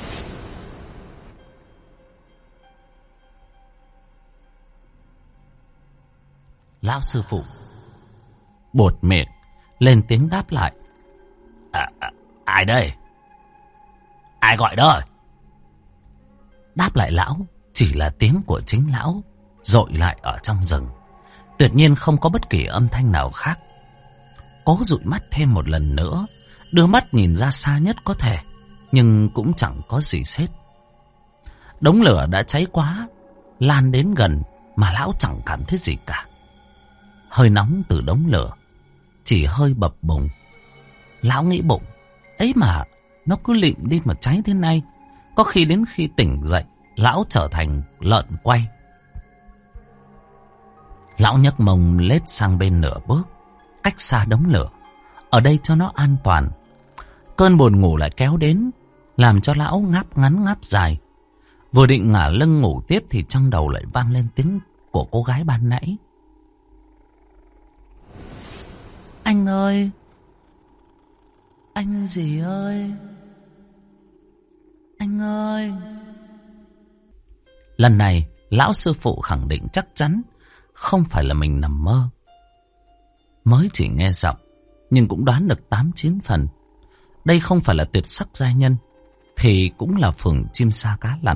Speaker 1: Lão sư phụ bột miệng lên tiếng đáp lại.
Speaker 2: Ai đây? Ai gọi đó?
Speaker 1: Đáp lại lão chỉ là tiếng của chính lão dội lại ở trong rừng. Tuyệt nhiên không có bất kỳ âm thanh nào khác. Cố dụi mắt thêm một lần nữa, đưa mắt nhìn ra xa nhất có thể, nhưng cũng chẳng có gì xết. Đống lửa đã cháy quá, lan đến gần mà lão chẳng cảm thấy gì cả. Hơi nóng từ đống lửa chỉ hơi bập bùng. Lão nghĩ bụng, ấy mà nó cứ lịm đi mà cháy thế này, có khi đến khi tỉnh dậy lão trở thành lợn quay. Lão nhấc mông lết sang bên nửa bước, cách xa đống lửa, ở đây cho nó an toàn. Cơn buồn ngủ lại kéo đến, làm cho lão ngáp ngắn ngáp dài. Vừa định ngả lưng ngủ tiếp thì trong đầu lại vang lên tiếng của cô gái ban nãy. Anh ơi! Anh gì ơi! Anh ơi! Lần này lão sư phụ khẳng định chắc chắn không phải là mình nằm mơ. Mới chỉ nghe giọng nhưng cũng đoán được 8-9 phần. Đây không phải là tuyệt sắc giai nhân thì cũng là phường chim sa cá lặn.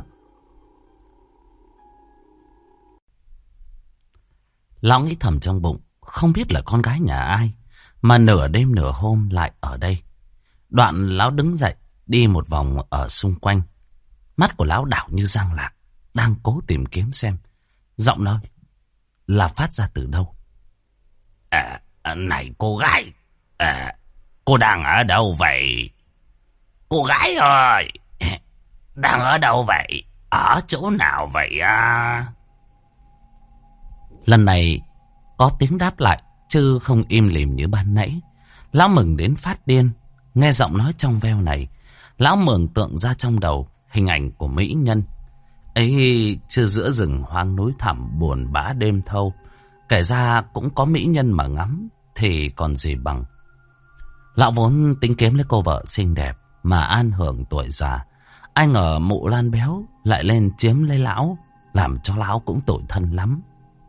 Speaker 1: Lão nghĩ thầm trong bụng, không biết là con gái nhà ai mà nửa đêm nửa hôm lại ở đây. Đoạn lão đứng dậy đi một vòng ở xung quanh. Mắt của lão đảo như giang lạc, đang cố tìm kiếm xem giọng nói là phát ra từ đâu.
Speaker 2: Này cô gái, cô đang ở đâu vậy? Cô gái ơi, đang ở đâu vậy? Ở chỗ nào vậy à?
Speaker 1: Lần này có tiếng đáp lại, chứ không im lìm như ban nãy. Lão mừng đến phát điên. Nghe giọng nói trong veo này, lão mường tượng ra trong đầu hình ảnh của mỹ nhân ấy, chưa giữa rừng hoang núi thẳm buồn bã đêm thâu. Kể ra cũng có mỹ nhân mà ngắm thì còn gì bằng. Lão vốn tính kiếm lấy cô vợ xinh đẹp mà an hưởng tuổi già. Ai ngờ mụ Lan béo lại lên chiếm lấy lão, làm cho lão cũng tủi thân lắm.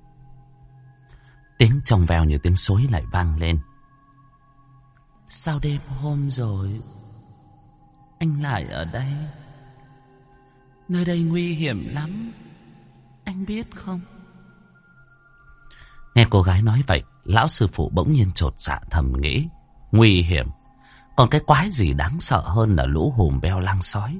Speaker 1: Tiếng trong veo như tiếng suối lại vang lên. Sao đêm hôm rồi anh lại ở đây? Nơi đây nguy hiểm lắm, anh biết không? Nghe cô gái nói vậy, lão sư phụ bỗng nhiên chột dạ thầm nghĩ. Nguy hiểm? Còn cái quái gì đáng sợ hơn là lũ hùm beo lang sói?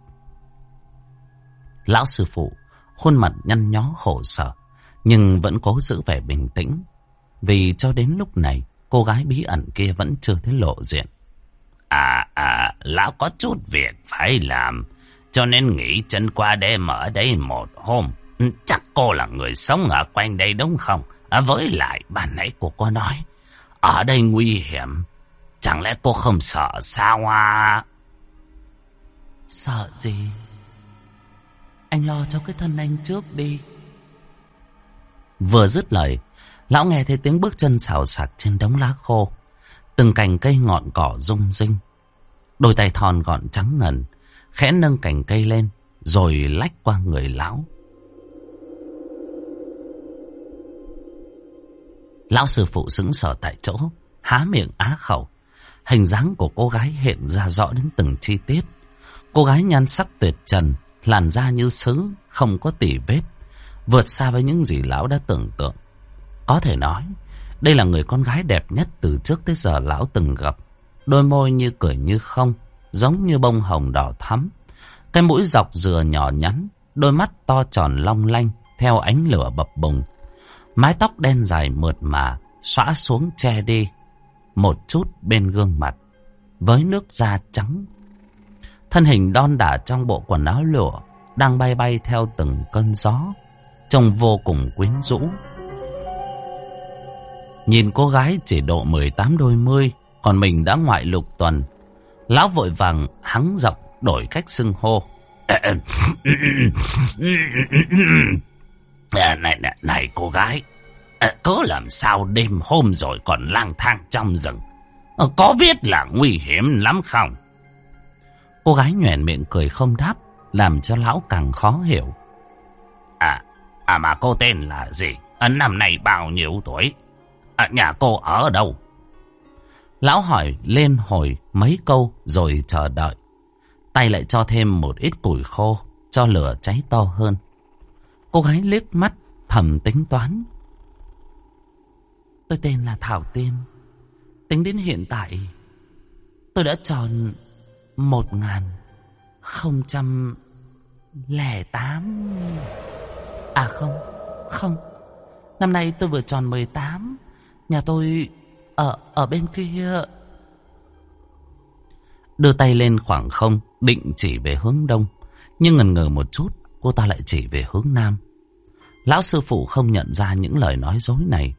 Speaker 1: Lão sư phụ khuôn mặt nhăn nhó khổ sở, nhưng vẫn cố giữ vẻ bình tĩnh. Vì cho đến lúc này cô gái bí ẩn kia vẫn chưa thấy lộ diện.
Speaker 2: Lão có chút việc phải làm, cho nên nghỉ chân qua đêm ở đây một hôm. Chắc cô là người sống ở quanh đây đúng không? Với lại ban nãy cô có nói ở đây nguy hiểm, chẳng lẽ cô không sợ sao à?
Speaker 1: Sợ gì? Anh lo cho cái thân anh trước đi. Vừa dứt lời, lão nghe thấy tiếng bước chân xào xạc trên đống lá khô. Từng cành cây ngọn cỏ rung rinh. Đôi tay thon gọn trắng ngần khẽ nâng cành cây lên, rồi lách qua người lão. Lão sư phụ sững sờ tại chỗ, há miệng á khẩu. Hình dáng của cô gái hiện ra rõ đến từng chi tiết. Cô gái nhan sắc tuyệt trần, làn da như sứ, không có tỉ vết, vượt xa với những gì lão đã tưởng tượng. Có thể nói, đây là người con gái đẹp nhất từ trước tới giờ lão từng gặp. Đôi môi như cười như không, giống như bông hồng đỏ thắm. Cái mũi dọc dừa nhỏ nhắn, đôi mắt to tròn long lanh theo ánh lửa bập bùng. Mái tóc đen dài mượt mà xõa xuống che đi một chút bên gương mặt, với nước da trắng. Thân hình đon đả trong bộ quần áo lụa đang bay bay theo từng cơn gió, trông vô cùng quyến rũ. Nhìn cô gái chỉ độ 18 đôi mươi, còn mình đã ngoại lục tuần. Lão vội vàng hắng giọng đổi cách xưng hô. Này cô gái, cớ làm sao đêm hôm rồi còn lang thang trong rừng? Có biết là nguy hiểm lắm không? Cô gái nhoẻn miệng cười không đáp, làm cho lão càng khó hiểu. Mà cô tên là gì? Năm nay bao nhiêu tuổi? Nhà cô ở đâu? Lão hỏi lên hồi mấy câu rồi chờ đợi. Tay lại cho thêm một ít củi khô, cho lửa cháy to hơn. Cô gái liếc mắt thầm tính toán. Tôi tên là Thảo Tiên. Tính đến hiện tại, tôi đã tròn 1008. Không. Năm nay tôi vừa tròn 18. Nhà tôi ở bên kia. Đưa tay lên khoảng không, định chỉ về hướng đông. Nhưng ngần ngừ một chút, cô ta lại chỉ về hướng nam. Lão sư phụ không nhận ra những lời nói dối này.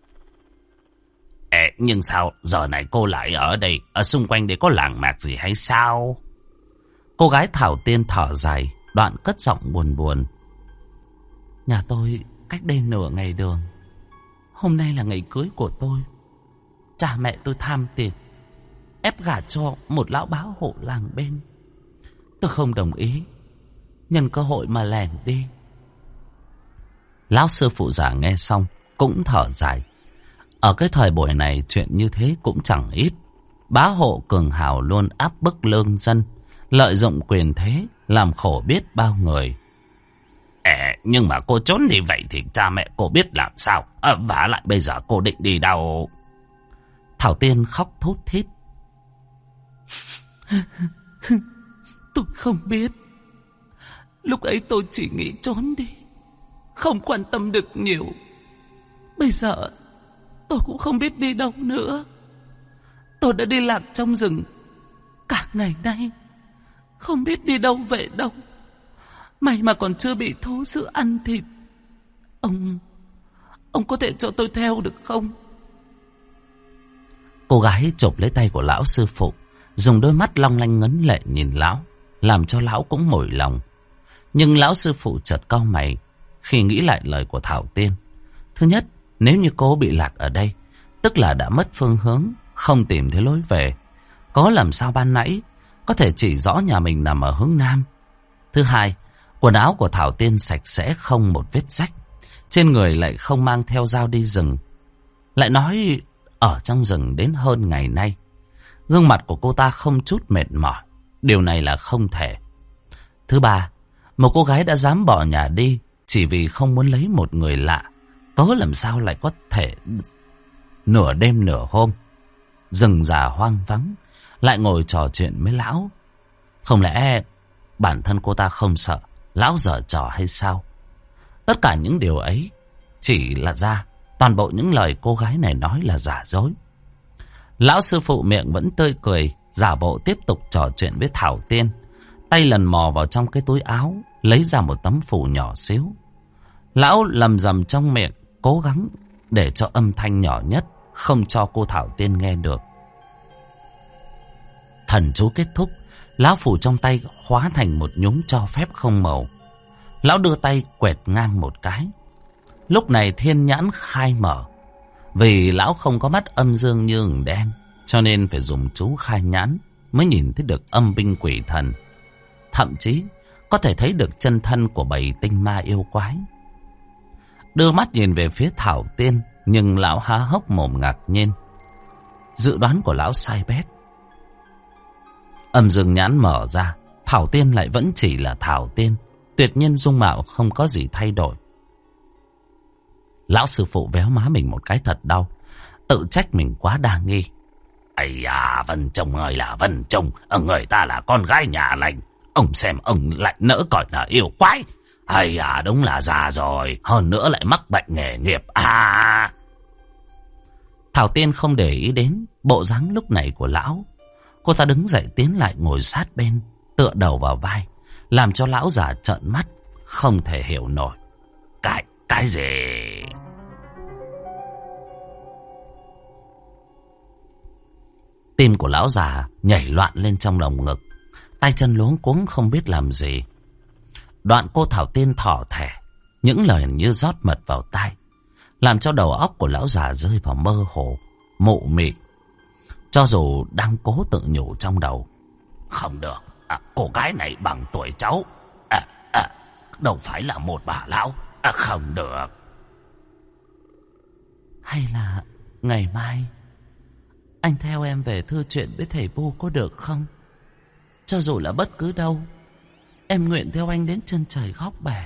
Speaker 1: Nhưng sao giờ này cô lại ở đây? Ở xung quanh đây có làng mạc gì hay sao? Cô gái Thảo Tiên thở dài, đoạn cất giọng buồn buồn. Nhà tôi cách đây nửa ngày đường. Hôm nay là ngày cưới của tôi. Cha mẹ tôi tham tiền, ép gả cho một lão bá hộ làng bên. Tôi không đồng ý, nhân cơ hội mà lẻn đi. Lão sư phụ già nghe xong cũng thở dài. Ở cái thời buổi này chuyện như thế cũng chẳng ít. Bá hộ cường hào luôn áp bức lương dân, lợi dụng quyền thế làm khổ biết bao người. Nhưng mà cô trốn đi vậy thì cha mẹ cô biết làm sao? Vả lại bây giờ cô định đi đâu? Thảo Tiên khóc thút thít. Tôi không biết. Lúc ấy tôi chỉ nghĩ trốn đi, không quan tâm được nhiều. Bây giờ tôi cũng không biết đi đâu nữa. Tôi đã đi lạc trong rừng cả ngày nay, không biết đi đâu về đâu. May mà còn chưa bị thú dữ ăn thịt. Ông có thể cho tôi theo được không? Cô gái chộp lấy tay của lão sư phụ, dùng đôi mắt long lanh ngấn lệ nhìn lão, làm cho lão cũng mỏi lòng. Nhưng lão sư phụ chợt cau mày khi nghĩ lại lời của Thảo Tiên. Thứ nhất, nếu như cô bị lạc ở đây, tức là đã mất phương hướng, không tìm thấy lối về. Có làm sao ban nãy có thể chỉ rõ nhà mình nằm ở hướng nam. Thứ hai, quần áo của Thảo Tiên sạch sẽ không một vết rách, trên người lại không mang theo dao đi rừng. Lại nói ở trong rừng đến hơn ngày nay, gương mặt của cô ta không chút mệt mỏi. Điều này là không thể. Thứ ba, một cô gái đã dám bỏ nhà đi chỉ vì không muốn lấy một người lạ, cớ làm sao lại có thể nửa đêm nửa hôm, rừng già hoang vắng, lại ngồi trò chuyện với lão? Không lẽ bản thân cô ta không sợ lão giở trò hay sao? Tất cả những điều ấy chỉ là giả. Toàn bộ những lời cô gái này nói là giả dối. Lão sư phụ miệng vẫn tươi cười, giả bộ tiếp tục trò chuyện với Thảo Tiên. Tay lần mò vào trong cái túi áo, lấy ra một tấm phù nhỏ xíu. Lão lầm rầm trong miệng, cố gắng để cho âm thanh nhỏ nhất, không cho cô Thảo Tiên nghe được. Thần chú kết thúc, Lão phủ trong tay hóa thành một nhúm tro phép không màu. Lão đưa tay quẹt ngang một cái. Lúc này thiên nhãn khai mở. Vì lão không có mắt âm dương như ửng đen, cho nên phải dùng chú khai nhãn mới nhìn thấy được âm binh quỷ thần. Thậm chí có thể thấy được chân thân của bầy tinh ma yêu quái. Đưa mắt nhìn về phía Thảo Tiên, nhưng lão há hốc mồm ngạc nhiên. Dự đoán của lão sai bét. Âm dương nhãn mở ra, Thảo Tiên lại vẫn chỉ là Thảo Tiên, tuyệt nhiên dung mạo không có gì thay đổi. Lão sư phụ véo má mình một cái thật đau, tự trách mình quá đa nghi.
Speaker 2: Ây à, Vân Trông ơi là Vân Trông, người ta là con gái nhà lành, ông xem ông lại nỡ coi là yêu quái. Ây à, đúng là già rồi, hơn nữa lại mắc bệnh nghề nghiệp à.
Speaker 1: Thảo Tiên không để ý đến bộ dáng lúc này của lão. Cô ta đứng dậy tiến lại ngồi sát bên, tựa đầu vào vai, làm cho lão già trợn mắt, không thể hiểu nổi.
Speaker 2: Cái gì?
Speaker 1: Tim của lão già nhảy loạn lên trong lồng ngực, tay chân luống cuống không biết làm gì. Đoạn cô Thảo Tiên thỏ thẻ, những lời như rót mật vào tai, làm cho đầu óc của lão già rơi vào mơ hồ, mụ mị. Cho dù đang cố tự nhủ trong đầu,
Speaker 2: không được, cô gái này bằng tuổi cháu, đâu phải là một bà lão, không được.
Speaker 1: Hay là ngày mai anh theo em về thư chuyện với thầy Vu có được không? Cho dù là bất cứ đâu, em nguyện theo anh đến chân trời góc bể.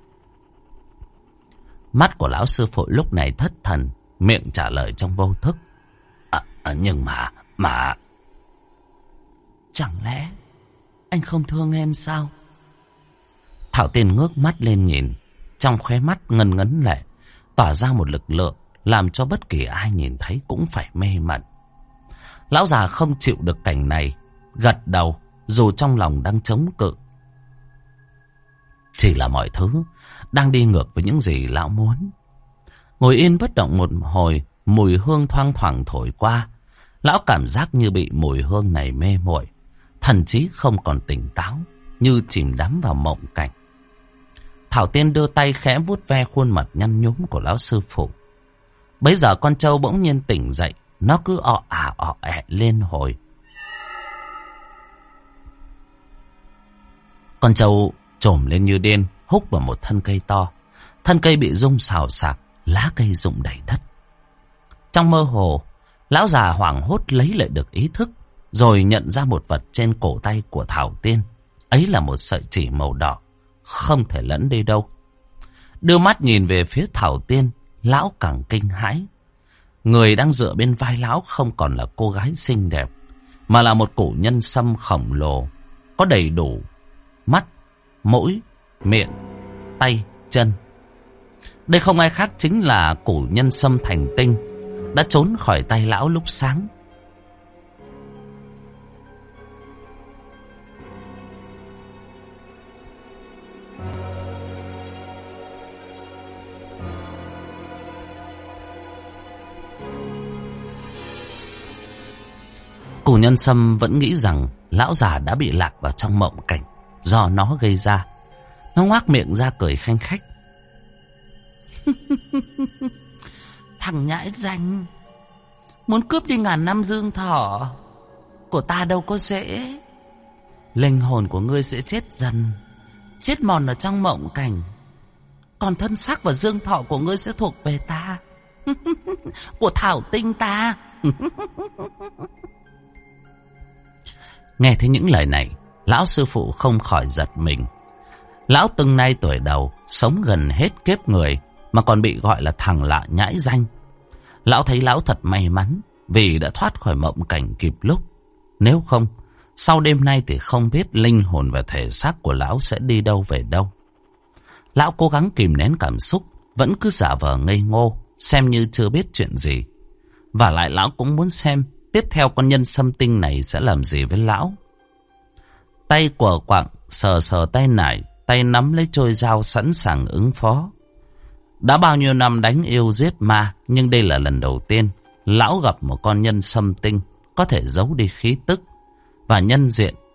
Speaker 1: Mắt của lão sư phụ lúc này thất thần, miệng trả lời trong vô thức.
Speaker 2: Nhưng mà...
Speaker 1: Chẳng lẽ anh không thương em sao? Thảo Tiên ngước mắt lên nhìn, trong khóe mắt ngân ngấn lệ, tỏa ra một lực lượng làm cho bất kỳ ai nhìn thấy cũng phải mê mẩn. Lão già không chịu được cảnh này, gật đầu dù trong lòng đang chống cự. Chỉ là mọi thứ đang đi ngược với những gì lão muốn. Ngồi yên bất động một hồi, mùi hương thoang thoảng thổi qua. Lão cảm giác như bị mùi hương này mê muội, thần trí không còn tỉnh táo, như chìm đắm vào mộng cảnh. Thảo Tiên đưa tay khẽ vuốt ve khuôn mặt nhăn nhúm của lão sư phụ. Bấy giờ con trâu bỗng nhiên tỉnh dậy, nó cứ ọ ẹ lên hồi. Con trâu trồm lên như điên, húc vào một thân cây to. Thân cây bị rung xào xạc, lá cây rụng đầy đất. Trong mơ hồ, lão già hoảng hốt lấy lại được ý thức, rồi nhận ra một vật trên cổ tay của Thảo Tiên. Ấy là một sợi chỉ màu đỏ, không thể lẫn đi đâu. Đưa mắt nhìn về phía Thảo Tiên, lão càng kinh hãi. Người đang dựa bên vai lão không còn là cô gái xinh đẹp, mà là một cổ nhân sâm khổng lồ, có đầy đủ mắt, mũi, miệng, tay, chân. Đây không ai khác chính là cổ nhân sâm thành tinh, đã trốn khỏi tay lão lúc sáng. Cổ nhân sâm vẫn nghĩ rằng lão già đã bị lạc vào trong mộng cảnh do nó gây ra. Nó ngoác miệng ra cười khanh khách. Thằng nhãi danh, muốn cướp đi ngàn năm dương thọ của ta đâu có dễ. Linh hồn của ngươi sẽ chết dần, chết mòn ở trong mộng cảnh, còn thân xác và dương thọ của ngươi sẽ thuộc về ta. Của Thảo Tinh ta. Nghe thấy những lời này, lão sư phụ không khỏi giật mình. Lão từng nay tuổi đầu, sống gần hết kiếp người, mà còn bị gọi là thằng lạ nhãi danh. Lão thấy lão thật may mắn vì đã thoát khỏi mộng cảnh kịp lúc. Nếu không, sau đêm nay thì không biết linh hồn và thể xác của lão sẽ đi đâu về đâu. Lão cố gắng kìm nén cảm xúc, vẫn cứ giả vờ ngây ngô, xem như chưa biết chuyện gì. Và lại lão cũng muốn xem tiếp theo con nhân sâm tinh này sẽ làm gì với lão. Tay của quạng sờ sờ tay nải, tay nắm lấy trôi dao sẵn sàng ứng phó. Đã bao nhiêu năm đánh yêu giết ma, nhưng đây là lần đầu tiên lão gặp một con nhân sâm tinh có thể giấu đi khí tức và nhân diện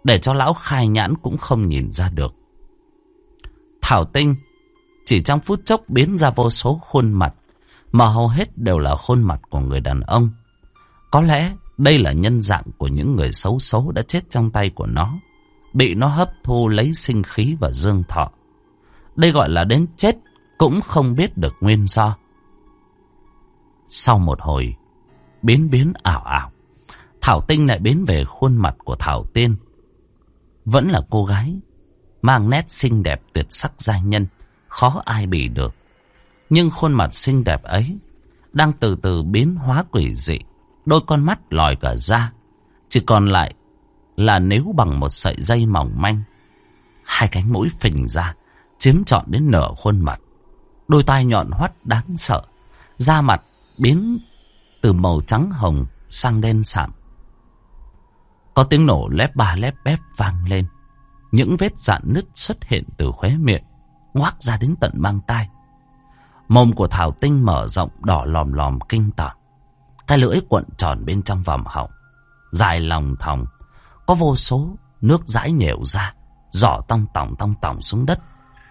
Speaker 1: để cho lão khai nhãn cũng không nhìn ra được. Thảo tinh chỉ trong phút chốc biến ra vô số khuôn mặt, mà hầu hết đều là khuôn mặt của người đàn ông. Có lẽ đây là nhân dạng của những người xấu số đã chết trong tay của nó, bị nó hấp thu lấy sinh khí và dương thọ. Đây gọi là đến chết cũng không biết được nguyên do. Sau một hồi biến ảo ảo, Thảo tinh lại biến về khuôn mặt của Thảo Tiên. Vẫn là cô gái mang nét xinh đẹp tuyệt sắc giai nhân, khó ai bì được. Nhưng khuôn mặt xinh đẹp ấy đang từ từ biến hóa quỷ dị. Đôi con mắt lòi cả ra, chỉ còn lại là nếu bằng một sợi dây mỏng manh. Hai cánh mũi phình ra, chiếm trọn đến nửa khuôn mặt. Đôi tai nhọn hoắt đáng sợ. Da mặt biến từ màu trắng hồng sang đen sạm. Có tiếng nổ lép ba lép bép vang lên. Những vết rạn nứt xuất hiện từ khóe miệng, ngoác ra đến tận mang tai. Mồm của Thảo tinh mở rộng đỏ lòm lòm kinh tởm. Cái lưỡi cuộn tròn bên trong vòm họng, dài lòng thòng, có vô số nước dãi nhểu ra, giỏ tong tỏng xuống đất.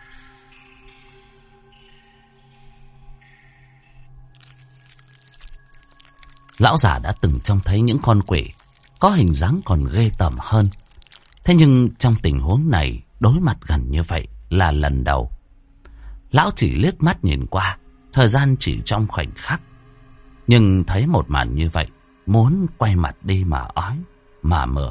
Speaker 1: Lão già đã từng trông thấy những con quỷ có hình dáng còn ghê tởm hơn. Thế nhưng trong tình huống này, đối mặt gần như vậy là lần đầu. Lão chỉ liếc mắt nhìn qua, thời gian chỉ trong khoảnh khắc. Nhưng thấy một màn như vậy, muốn quay mặt đi mà ói, mà mửa.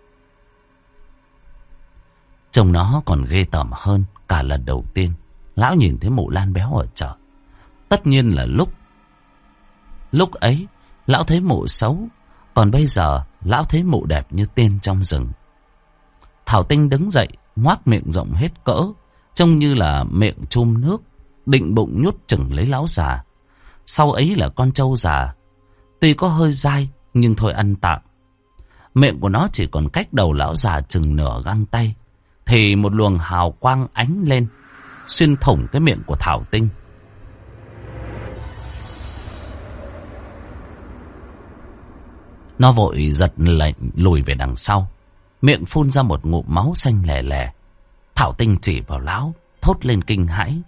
Speaker 1: Trông nó còn ghê tởm hơn cả lần đầu tiên lão nhìn thấy mụ Lan béo ở chợ. Tất nhiên là lúc ấy lão thấy mụ xấu, còn bây giờ lão thấy mụ đẹp như tiên trong rừng. Thảo tinh đứng dậy, ngoác miệng rộng hết cỡ, trông như là miệng chum nước, định bụng nhút chừng lấy lão già. Sau ấy là con trâu già, tuy có hơi dai nhưng thôi ăn tạm. Miệng của nó chỉ còn cách đầu lão già chừng nửa găng tay, thì một luồng hào quang ánh lên, xuyên thủng cái miệng của Thảo tinh. Nó vội giật lệnh lùi về đằng sau, miệng phun ra một ngụm máu xanh lè lè. Thảo tinh chỉ vào lão, thốt lên kinh hãi.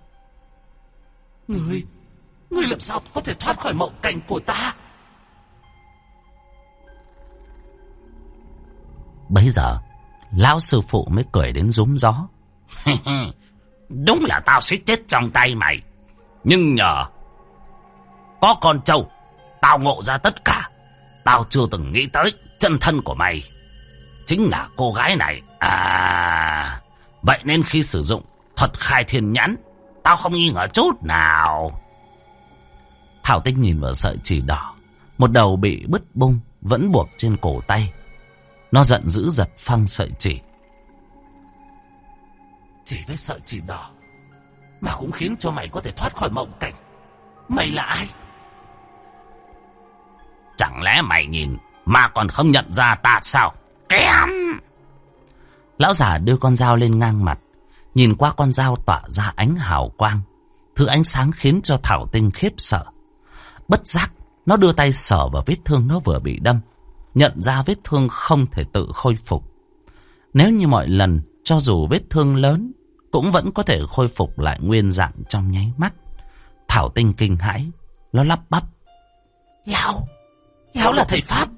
Speaker 1: Ngươi làm sao có thể thoát khỏi mộng cảnh của ta? Bấy giờ lão sư phụ mới cười đến rúm gió.
Speaker 2: Đúng là tao suýt chết trong tay mày, nhưng nhờ có con trâu, tao ngộ ra tất cả. Tao chưa từng nghĩ tới chân thân của mày chính là cô gái này. À, vậy nên khi sử dụng thuật khai thiên nhãn, tao không nghi ngờ chút nào.
Speaker 1: Thảo tinh nhìn vào sợi chỉ đỏ, một đầu bị bứt bung vẫn buộc trên cổ tay. Nó giận dữ giật phăng sợi chỉ. Chỉ với sợi chỉ đỏ mà cũng khiến cho mày có thể thoát khỏi mộng cảnh. Mày là ai?
Speaker 2: Chẳng lẽ mày nhìn mà còn không nhận ra ta sao? Kém!
Speaker 1: Lão già đưa con dao lên ngang mặt, nhìn qua con dao tỏa ra ánh hào quang, thứ ánh sáng khiến cho Thảo tinh khiếp sợ. Bất giác nó đưa tay sờ vào vết thương nó vừa bị đâm, nhận ra vết thương không thể tự khôi phục. Nếu như mọi lần, cho dù vết thương lớn cũng vẫn có thể khôi phục lại nguyên dạng trong nháy mắt. Thảo tinh kinh hãi, nó lắp bắp. Lão là thầy Pháp.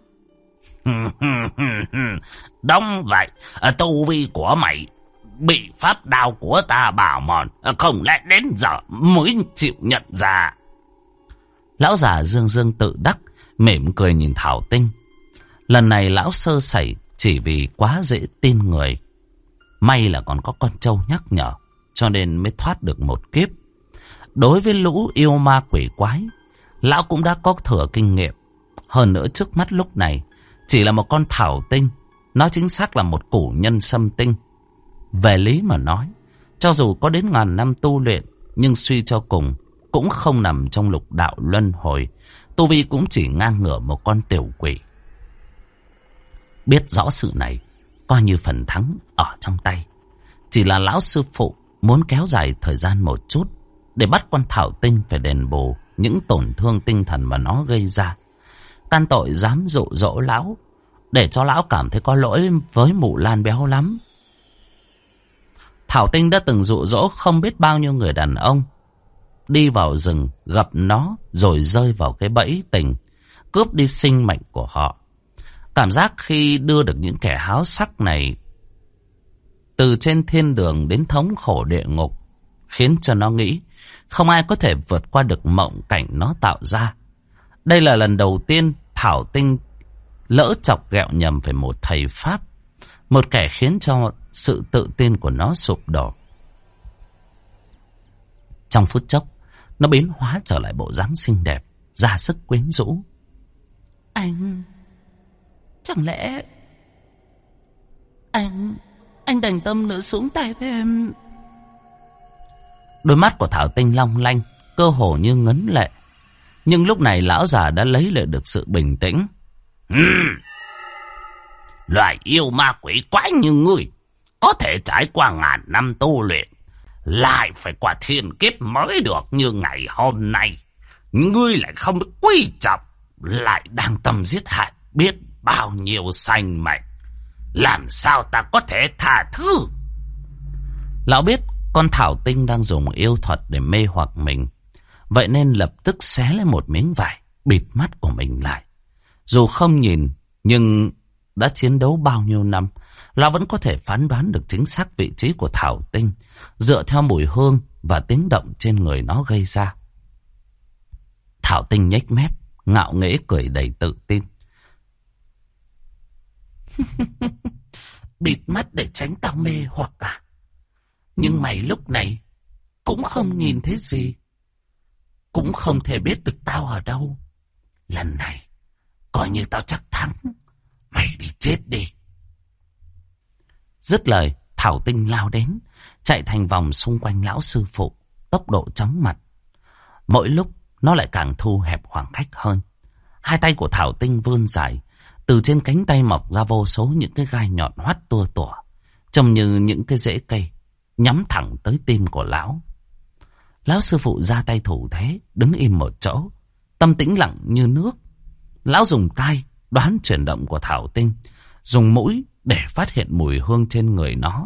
Speaker 2: Đúng vậy, tu vi của mày bị pháp đao của ta bào mòn, không lẽ đến giờ mới chịu nhận ra.
Speaker 1: Lão già dương dương tự đắc, mỉm cười nhìn Thảo tinh. Lần này lão sơ sẩy chỉ vì quá dễ tin người. May là còn có con trâu nhắc nhở, cho nên mới thoát được một kiếp. Đối với lũ yêu ma quỷ quái, lão cũng đã có thừa kinh nghiệm. Hơn nữa trước mắt lúc này chỉ là một con Thảo tinh, nói chính xác là một củ nhân sâm tinh. Về lý mà nói, cho dù có đến ngàn năm tu luyện, nhưng suy cho cùng cũng không nằm trong lục đạo luân hồi. Tu vi cũng chỉ ngang ngửa một con tiểu quỷ. Biết rõ sự này, coi như phần thắng ở trong tay. Chỉ là lão sư phụ muốn kéo dài thời gian một chút, để bắt con Thảo tinh phải đền bù những tổn thương tinh thần mà nó gây ra. Can tội dám dụ dỗ lão, để cho lão cảm thấy có lỗi với mụ Lan béo lắm. Thảo Tinh đã từng dụ dỗ không biết bao nhiêu người đàn ông đi vào rừng gặp nó rồi rơi vào cái bẫy tình, cướp đi sinh mệnh của họ. Cảm giác khi đưa được những kẻ háo sắc này từ trên thiên đường đến thống khổ địa ngục khiến cho nó nghĩ không ai có thể vượt qua được mộng cảnh nó tạo ra. Đây là lần đầu tiên Thảo Tinh lỡ chọc ghẹo nhầm phải một thầy Pháp, một kẻ khiến cho sự tự tin của nó sụp đổ. Trong phút chốc, nó biến hóa trở lại bộ dáng xinh đẹp, ra sức quyến rũ. Anh... chẳng lẽ... Anh đành tâm nữa xuống tay với em? Đôi mắt của Thảo Tinh long lanh, cơ hồ như ngấn lệ. Nhưng lúc này lão già đã lấy lại được sự bình tĩnh.
Speaker 2: Loài yêu ma quỷ quái như ngươi có thể trải qua ngàn năm tu luyện, lại phải qua thiên kiếp mới được như ngày hôm nay. Ngươi lại không được quý trọng, lại đang tâm giết hại biết bao nhiêu sanh mệnh. Làm sao ta có thể tha thứ?
Speaker 1: Lão biết con Thảo Tinh đang dùng yêu thuật để mê hoặc mình, vậy nên lập tức xé lên một miếng vải bịt mắt của mình lại. Dù không nhìn, nhưng đã chiến đấu bao nhiêu năm, lão vẫn có thể phán đoán được chính xác vị trí của Thảo Tinh dựa theo mùi hương và tiếng động trên người nó gây ra. Thảo Tinh nhếch mép, ngạo nghễ cười đầy tự tin. Bịt mắt để tránh tao mê hoặc à? Nhưng mày lúc này cũng không nhìn thấy gì, cũng không thể biết được tao ở đâu. Lần này coi như tao chắc thắng, mày đi chết đi. Dứt lời, Thảo Tinh lao đến, chạy thành vòng xung quanh lão sư phụ, tốc độ chóng mặt. Mỗi lúc nó lại càng thu hẹp khoảng cách hơn. Hai tay của Thảo Tinh vươn dài, từ trên cánh tay mọc ra vô số những cái gai nhọn hoắt tua tủa, trông như những cái rễ cây, nhắm thẳng tới tim của lão. Lão sư phụ ra tay thủ thế, đứng im một chỗ, tâm tĩnh lặng như nước. Lão dùng tai đoán chuyển động của Thảo Tinh, dùng mũi để phát hiện mùi hương trên người nó.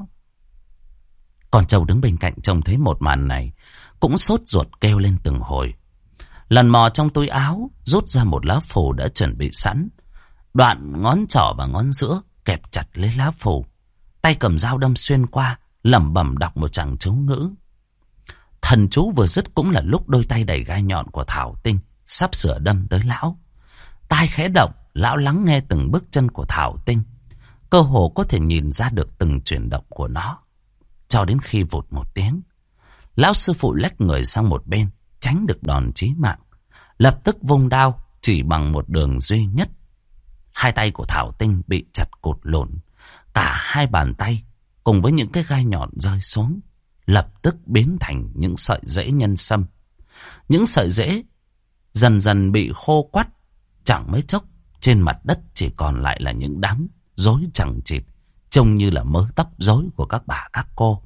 Speaker 1: Con trâu đứng bên cạnh trông thấy một màn này, cũng sốt ruột kêu lên từng hồi. Lần mò trong túi áo, rút ra một lá phù đã chuẩn bị sẵn. Đoạn ngón trỏ và ngón giữa kẹp chặt lấy lá phù, tay cầm dao đâm xuyên qua, lẩm bẩm đọc một tràng chú ngữ. Thần chú vừa dứt cũng là lúc đôi tay đầy gai nhọn của Thảo Tinh sắp sửa đâm tới lão. Tai khẽ động, lão lắng nghe từng bước chân của Thảo Tinh, cơ hồ có thể nhìn ra được từng chuyển động của nó. Cho đến khi vụt một tiếng, lão sư phụ lách người sang một bên, tránh được đòn chí mạng, lập tức vung đao chỉ bằng một đường duy nhất. Hai tay của Thảo Tinh bị chặt cụt lộn, cả hai bàn tay cùng với những cái gai nhọn rơi xuống, lập tức biến thành những sợi rễ nhân sâm. Những sợi rễ dần dần bị khô quắt, chẳng mấy chốc trên mặt đất chỉ còn lại là những đám rối chằng chịt, trông như là mớ tóc rối của các bà các cô.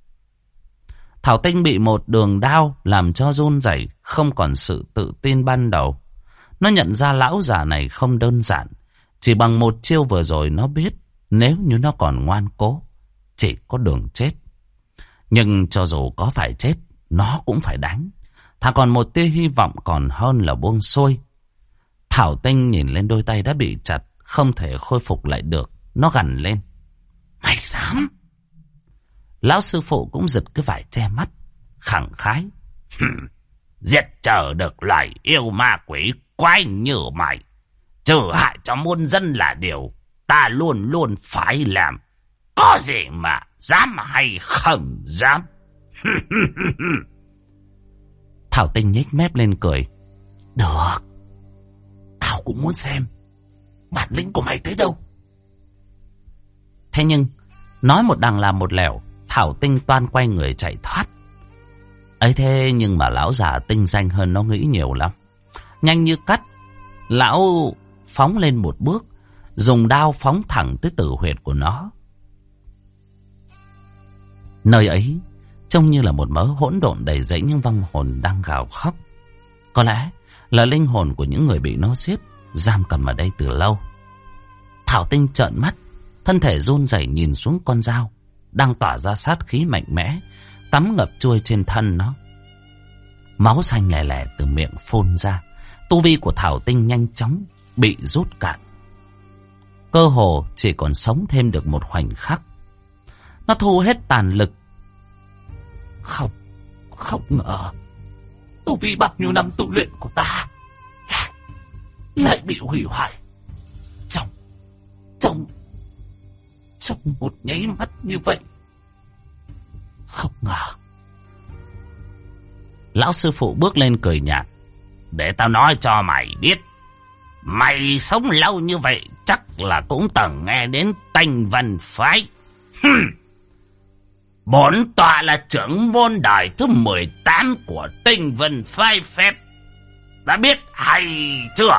Speaker 1: Thảo Tinh bị một đường đao làm cho run rẩy, không còn sự tự tin ban đầu. Nó nhận ra lão già này không đơn giản. Chỉ bằng một chiêu vừa rồi nó biết nếu như nó còn ngoan cố, chỉ có đường chết. Nhưng cho dù có phải chết, nó cũng phải đánh. Thà còn một tia hy vọng còn hơn là buông xuôi. Thảo Tinh nhìn lên đôi tay đã bị chặt, không thể khôi phục lại được. Nó gằn lên. Mày dám? Lão sư phụ cũng giật cái vải che mắt, khẳng khái.
Speaker 2: Giết chờ được loài yêu ma quỷ quái như mày, trừ hại cho muôn dân là điều ta luôn luôn phải làm. Có gì mà dám hay không dám?
Speaker 1: Thảo Tinh nhếch mép lên cười. Được, tao cũng muốn xem bản lĩnh của mày tới đâu. Thế nhưng nói một đằng làm một lẻo, Thảo Tinh toan quay người chạy thoát. Ấy thế nhưng mà lão già tinh danh hơn nó nghĩ nhiều lắm. Nhanh như cắt, lão phóng lên một bước, dùng đao phóng thẳng tới tử huyệt của nó. Nơi ấy trông như là một mớ hỗn độn đầy dẫy những vong hồn đang gào khóc. Có lẽ là linh hồn của những người bị nó giết, giam cầm ở đây từ lâu. Thảo Tinh trợn mắt, thân thể run rẩy nhìn xuống con dao đang tỏa ra sát khí mạnh mẽ, tắm ngập trôi trên thân nó. Máu xanh lè lè từ miệng phun ra. Tu vi của Thảo Tinh nhanh chóng bị rút cạn, cơ hồ chỉ còn sống thêm được một khoảnh khắc. Nó thu hết tàn lực. Không ngờ tu vi bao nhiêu năm tu luyện của ta lại bị hủy hoại trong một nháy mắt như vậy. Không ngờ. Lão sư phụ bước lên cười nhạt.
Speaker 2: Để tao nói cho mày biết, mày sống lâu như vậy chắc là cũng từng nghe đến Tinh Vân Phái. Bổn tọa là trưởng môn đời thứ 18 của Tinh Vân Phái phép. Đã biết hay chưa?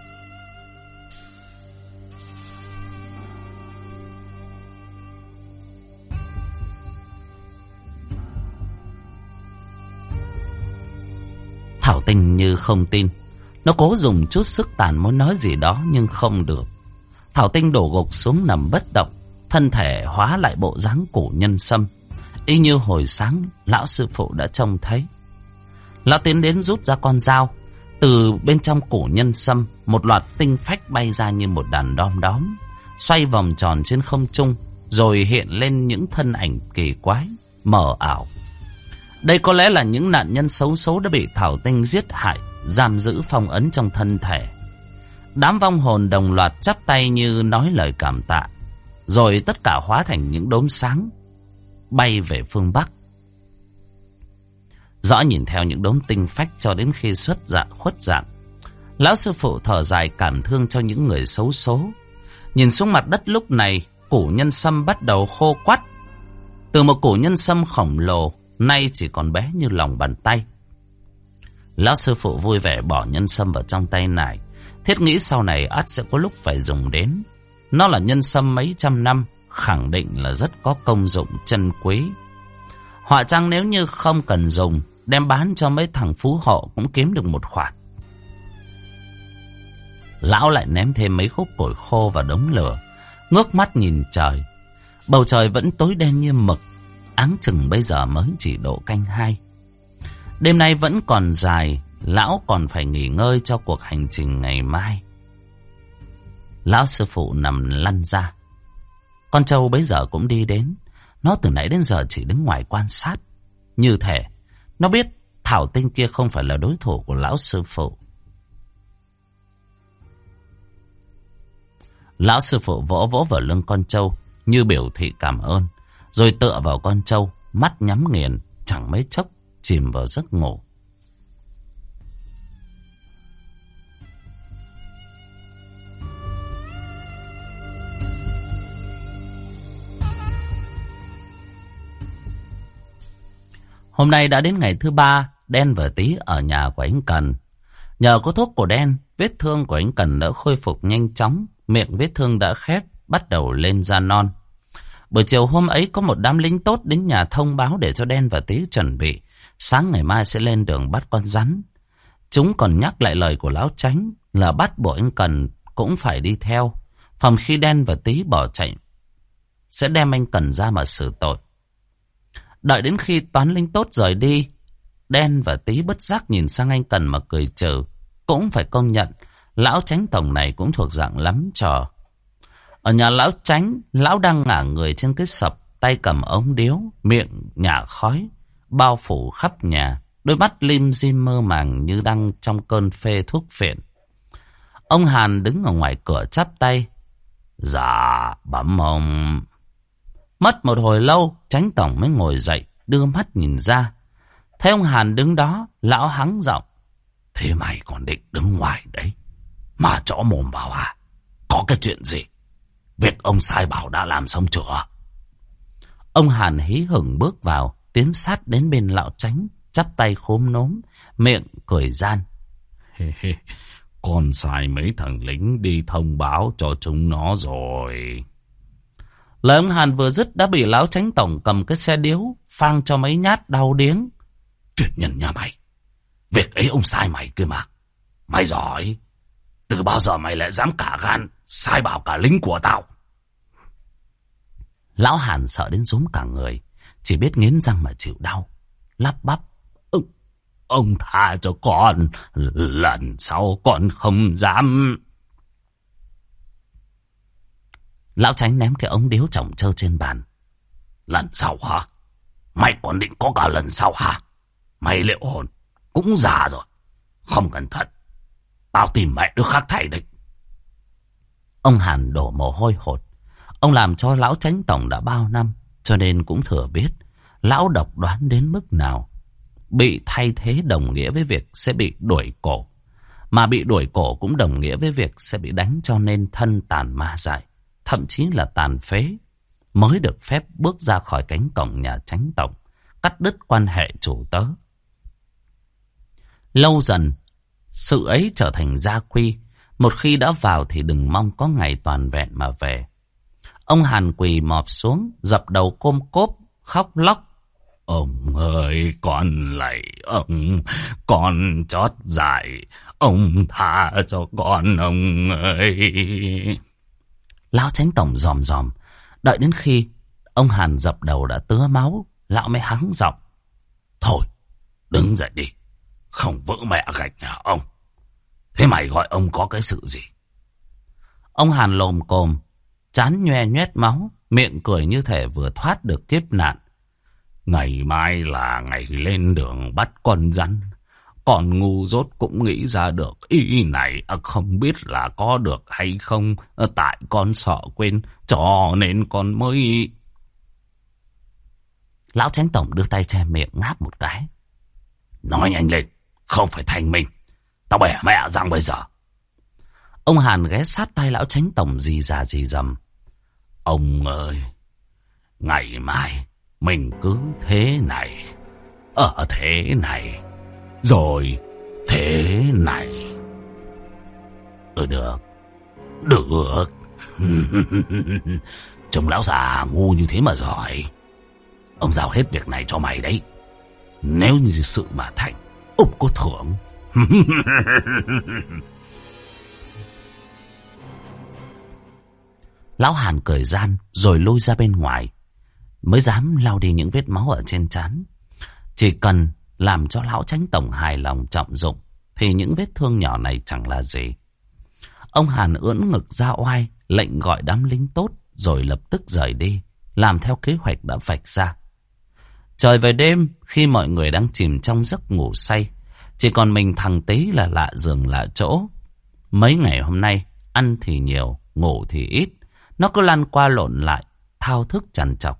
Speaker 1: Thảo Tinh như không tin. Nó cố dùng chút sức tàn muốn nói gì đó nhưng không được. Thảo Tinh đổ gục xuống nằm bất động, thân thể hóa lại bộ dáng cổ nhân sâm, y như hồi sáng lão sư phụ đã trông thấy. Lão tiến đến rút ra con dao. Từ bên trong cổ nhân sâm, một loạt tinh phách bay ra như một đàn đom đóm, xoay vòng tròn trên không trung, rồi hiện lên những thân ảnh kỳ quái, mờ ảo. Đây có lẽ là những nạn nhân xấu số đã bị Thảo Tinh giết hại, giam giữ phong ấn trong thân thể. Đám vong hồn đồng loạt chắp tay như nói lời cảm tạ, rồi tất cả hóa thành những đốm sáng bay về phương Bắc. Rõ nhìn theo những đốm tinh phách cho đến khi khuất dạng. Lão sư phụ thở dài cảm thương cho những người xấu số. Nhìn xuống mặt đất lúc này, củ nhân sâm bắt đầu khô quắt. Từ một củ nhân sâm khổng lồ, nay chỉ còn bé như lòng bàn tay. Lão sư phụ vui vẻ bỏ nhân sâm vào trong tay nải, thiết nghĩ sau này ắt sẽ có lúc phải dùng đến. Nó là nhân sâm mấy trăm năm, khẳng định là rất có công dụng chân quý. Họa chăng nếu như không cần dùng, đem bán cho mấy thằng phú hộ cũng kiếm được một khoản. Lão lại ném thêm mấy khúc củi khô vào đống lửa, ngước mắt nhìn trời. Bầu trời vẫn tối đen như mực, áng chừng bây giờ mới chỉ độ canh 2. Đêm nay vẫn còn dài, lão còn phải nghỉ ngơi cho cuộc hành trình ngày mai. Lão sư phụ nằm lăn ra. Con trâu bấy giờ cũng đi đến. Nó từ nãy đến giờ chỉ đứng ngoài quan sát. Như thể nó biết Thảo Tinh kia không phải là đối thủ của lão sư phụ. Lão sư phụ vỗ vỗ vào lưng con trâu như biểu thị cảm ơn, rồi tựa vào con trâu, mắt nhắm nghiền, chẳng mấy chốc chìm vào giấc ngủ. Hôm nay đã đến ngày thứ 3, Đen và Tí ở nhà của anh Cần. Nhờ có thuốc của Đen, vết thương của anh Cần đã khôi phục nhanh chóng, miệng vết thương đã khép, bắt đầu lên da non. Buổi chiều hôm ấy có một đám lính tốt đến nhà thông báo để cho Đen và Tí chuẩn bị. Sáng ngày mai sẽ lên đường bắt con rắn. Chúng còn nhắc lại lời của lão Chánh là bắt buộc anh Cần cũng phải đi theo. Phòng khi Đen và Tí bỏ chạy, sẽ đem anh Cần ra mà xử tội. Đợi đến khi toán lính tốt rời đi, Đen và Tí bất giác nhìn sang anh Cần mà cười trừ. Cũng phải công nhận, lão Chánh tổng này cũng thuộc dạng lắm trò. Ở nhà lão Chánh, lão đang ngả người trên cái sập, tay cầm ống điếu, miệng nhả khói, bao phủ khắp nhà, đôi mắt lim dim mơ màng như đang trong cơn phê thuốc phiện. Ông Hàn đứng ở ngoài cửa chắp tay. Dạ, bẩm ông. Mất một hồi lâu, Chánh tổng mới ngồi dậy, đưa mắt nhìn ra. Thấy ông Hàn đứng đó, lão hắng giọng. Thế mày còn định đứng ngoài đấy mà chõ mồm vào à? Có cái chuyện gì? Việc ông sai bảo đã làm xong chưa? Ông Hàn hí hửng bước vào, tiến sát đến bên lão Chánh, chắp tay khốm núm, miệng cười gian. Con sai mấy thằng lính đi thông báo cho chúng nó rồi. Lời ông Hàn vừa dứt đã bị lão Chánh tổng cầm cái xe điếu phang cho mấy nhát đau điếng. Chuyện nhân nhà mày, việc ấy ông sai mày cơ mà. Mày giỏi,
Speaker 2: Từ bao giờ mày lại dám cả gan sai bảo cả lính của tao?
Speaker 1: Lão Hàn sợ đến rúm cả người, chỉ biết nghiến răng mà chịu đau, lắp bắp.
Speaker 2: Ông tha cho con, lần sau con không dám.
Speaker 1: Lão Chánh ném cái ống điếu chồng trơ trên bàn.
Speaker 2: Lần sau hả? Mày còn định có cả lần sau hả? Mày liệu hồn, cũng già rồi. Không cẩn thận, tao tìm mẹ đứa khác thay đấy.
Speaker 1: Ông Hàn đổ mồ hôi hột. Ông làm cho lão Chánh tổng đã bao năm, cho nên cũng thừa biết lão độc đoán đến mức nào. Bị thay thế đồng nghĩa với việc sẽ bị đuổi cổ, mà bị đuổi cổ cũng đồng nghĩa với việc sẽ bị đánh cho nên thân tàn ma dại, thậm chí là tàn phế, mới được phép bước ra khỏi cánh cổng nhà Chánh tổng, cắt đứt quan hệ chủ tớ. Lâu dần, sự ấy trở thành gia quy. Một khi đã vào thì đừng mong có ngày toàn vẹn mà về. Ông Hàn quỳ mọp xuống, dập đầu côm cốp, khóc lóc.
Speaker 2: Ông ơi, con lạy ông, con chót dại, ông tha cho con ông ơi.
Speaker 1: Lão Chánh tổng dòm dòm, đợi đến khi ông Hàn dập đầu đã tứa máu, lão mới hắng giọng.
Speaker 2: Thôi, đứng dậy đi, không vỡ mẹ gạch nhà ông. Thế mày gọi ông có cái sự gì?
Speaker 1: Ông Hàn lồm cồm, trán nhoe nhoét máu, miệng cười như thể vừa thoát được kiếp nạn.
Speaker 2: Ngày mai là ngày lên đường bắt con rắn. Con ngu dốt cũng nghĩ ra được ý này, không biết là có được hay không. Tại con sợ quên, cho nên con mới...
Speaker 1: Lão Chánh tổng đưa tay che miệng ngáp một cái.
Speaker 2: Nói nhanh lên, không phải thành mình. Tao bẻ mẹ răng bây giờ.
Speaker 1: Ông Hàn ghé sát tay lão Chánh tổng rì rà rì rầm.
Speaker 2: Ông ơi, ngày mai mình cứ thế này, ở thế này, rồi thế này. Được, được. Trông lão già ngu như thế mà giỏi. Ông giao hết việc này cho mày đấy. Nếu như sự mà thành, ông có thưởng.
Speaker 1: Lão Hàn cười gian rồi lui ra bên ngoài, mới dám lau đi những vết máu ở trên trán. Chỉ cần làm cho lão Chánh tổng hài lòng trọng dụng thì những vết thương nhỏ này chẳng là gì. Ông Hàn ưỡn ngực ra oai, lệnh gọi đám lính tốt rồi lập tức rời đi, làm theo kế hoạch đã vạch ra. Trời về đêm, khi mọi người đang chìm trong giấc ngủ say, chỉ còn mình thằng Tý là lạ giường lạ chỗ. Mấy ngày hôm nay, ăn thì nhiều, ngủ thì ít, nó cứ lăn qua lộn lại, thao thức trằn trọc.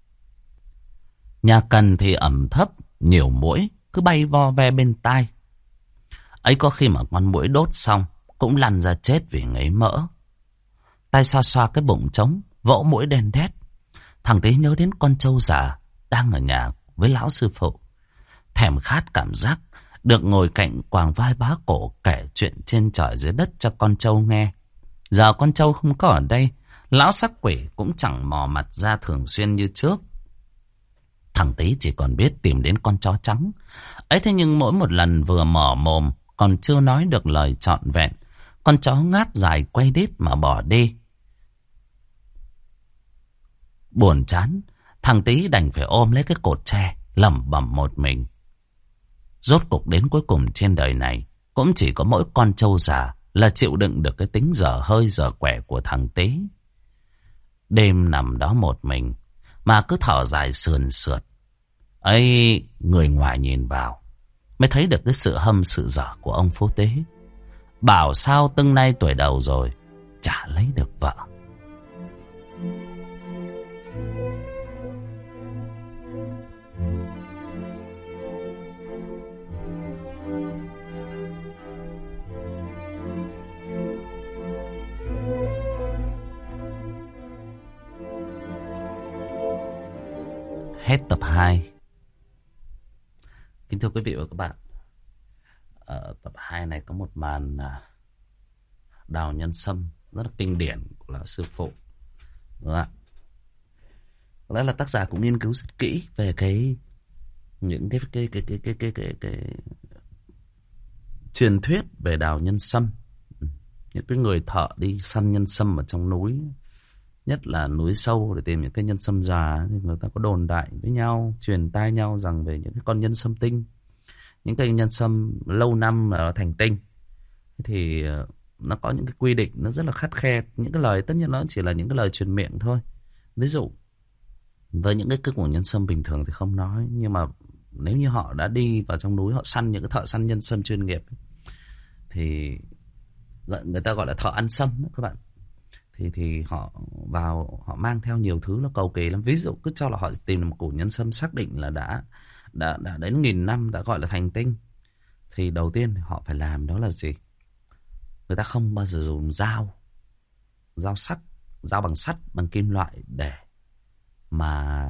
Speaker 1: Nhà Cần thì ẩm thấp, nhiều muỗi cứ bay vo ve bên tai. Ấy có khi mà con muỗi đốt xong cũng lăn ra chết vì ngấy mỡ. Tay xoa xoa cái bụng trống, vỗ mũi đen đét. Thằng Tý nhớ đến con trâu già đang ở nhà với lão sư phụ. Thèm khát cảm giác được ngồi cạnh quàng vai bá cổ kể chuyện trên trời dưới đất cho con trâu nghe. Giờ con trâu không có ở đây, lão sắc quỷ cũng chẳng mò mặt ra thường xuyên như trước. Thằng Tý chỉ còn biết tìm đến con chó trắng. Ấy thế nhưng mỗi một lần vừa mở mồm còn chưa nói được lời trọn vẹn, con chó ngáp dài quay đít mà bỏ đi. Buồn chán, thằng Tý đành phải ôm lấy cái cột tre, lẩm bẩm một mình. Rốt cuộc đến cuối cùng trên đời này cũng chỉ có mỗi con trâu già là chịu đựng được cái tính dở hơi dở quẻ của thằng Tý. Đêm nằm đó một mình mà cứ thở dài sườn sượt. Ấy, người ngoài nhìn vào mới thấy được cái sự hâm sự dở của ông Phú Tế. Bảo sao tưng nay tuổi đầu rồi chả lấy được vợ. Hết tập 2. Kính thưa quý vị và các bạn, ở tập 2 này có một màn đào nhân sâm rất là kinh điển của lão sư phụ. Đúng không ạ? Có lẽ là tác giả cũng nghiên cứu rất kỹ về những cái truyền thuyết về đào nhân sâm. Những cái người thợ đi săn nhân sâm ở trong núi, nhất là núi sâu để tìm những cái nhân sâm già, thì người ta có đồn đại với nhau, truyền tai nhau rằng về những cái con nhân sâm tinh, những cây nhân sâm lâu năm mà thành tinh thì nó có những cái quy định nó rất là khắt khe. Những cái lời tất nhiên nó chỉ là những cái lời truyền miệng thôi. Ví dụ với những cái củ nhân sâm bình thường thì không nói, nhưng mà nếu như họ đã đi vào trong núi họ săn, những cái thợ săn nhân sâm chuyên nghiệp thì người ta gọi là thợ ăn sâm đó các bạn, thì họ vào họ mang theo nhiều thứ nó cầu kỳ lắm. Ví dụ cứ cho là họ tìm được một củ nhân sâm xác định là đã đến 1000 năm đã gọi là thành tinh, thì đầu tiên họ phải làm đó là gì? Người ta không bao giờ dùng dao sắt, dao bằng sắt, bằng kim loại để mà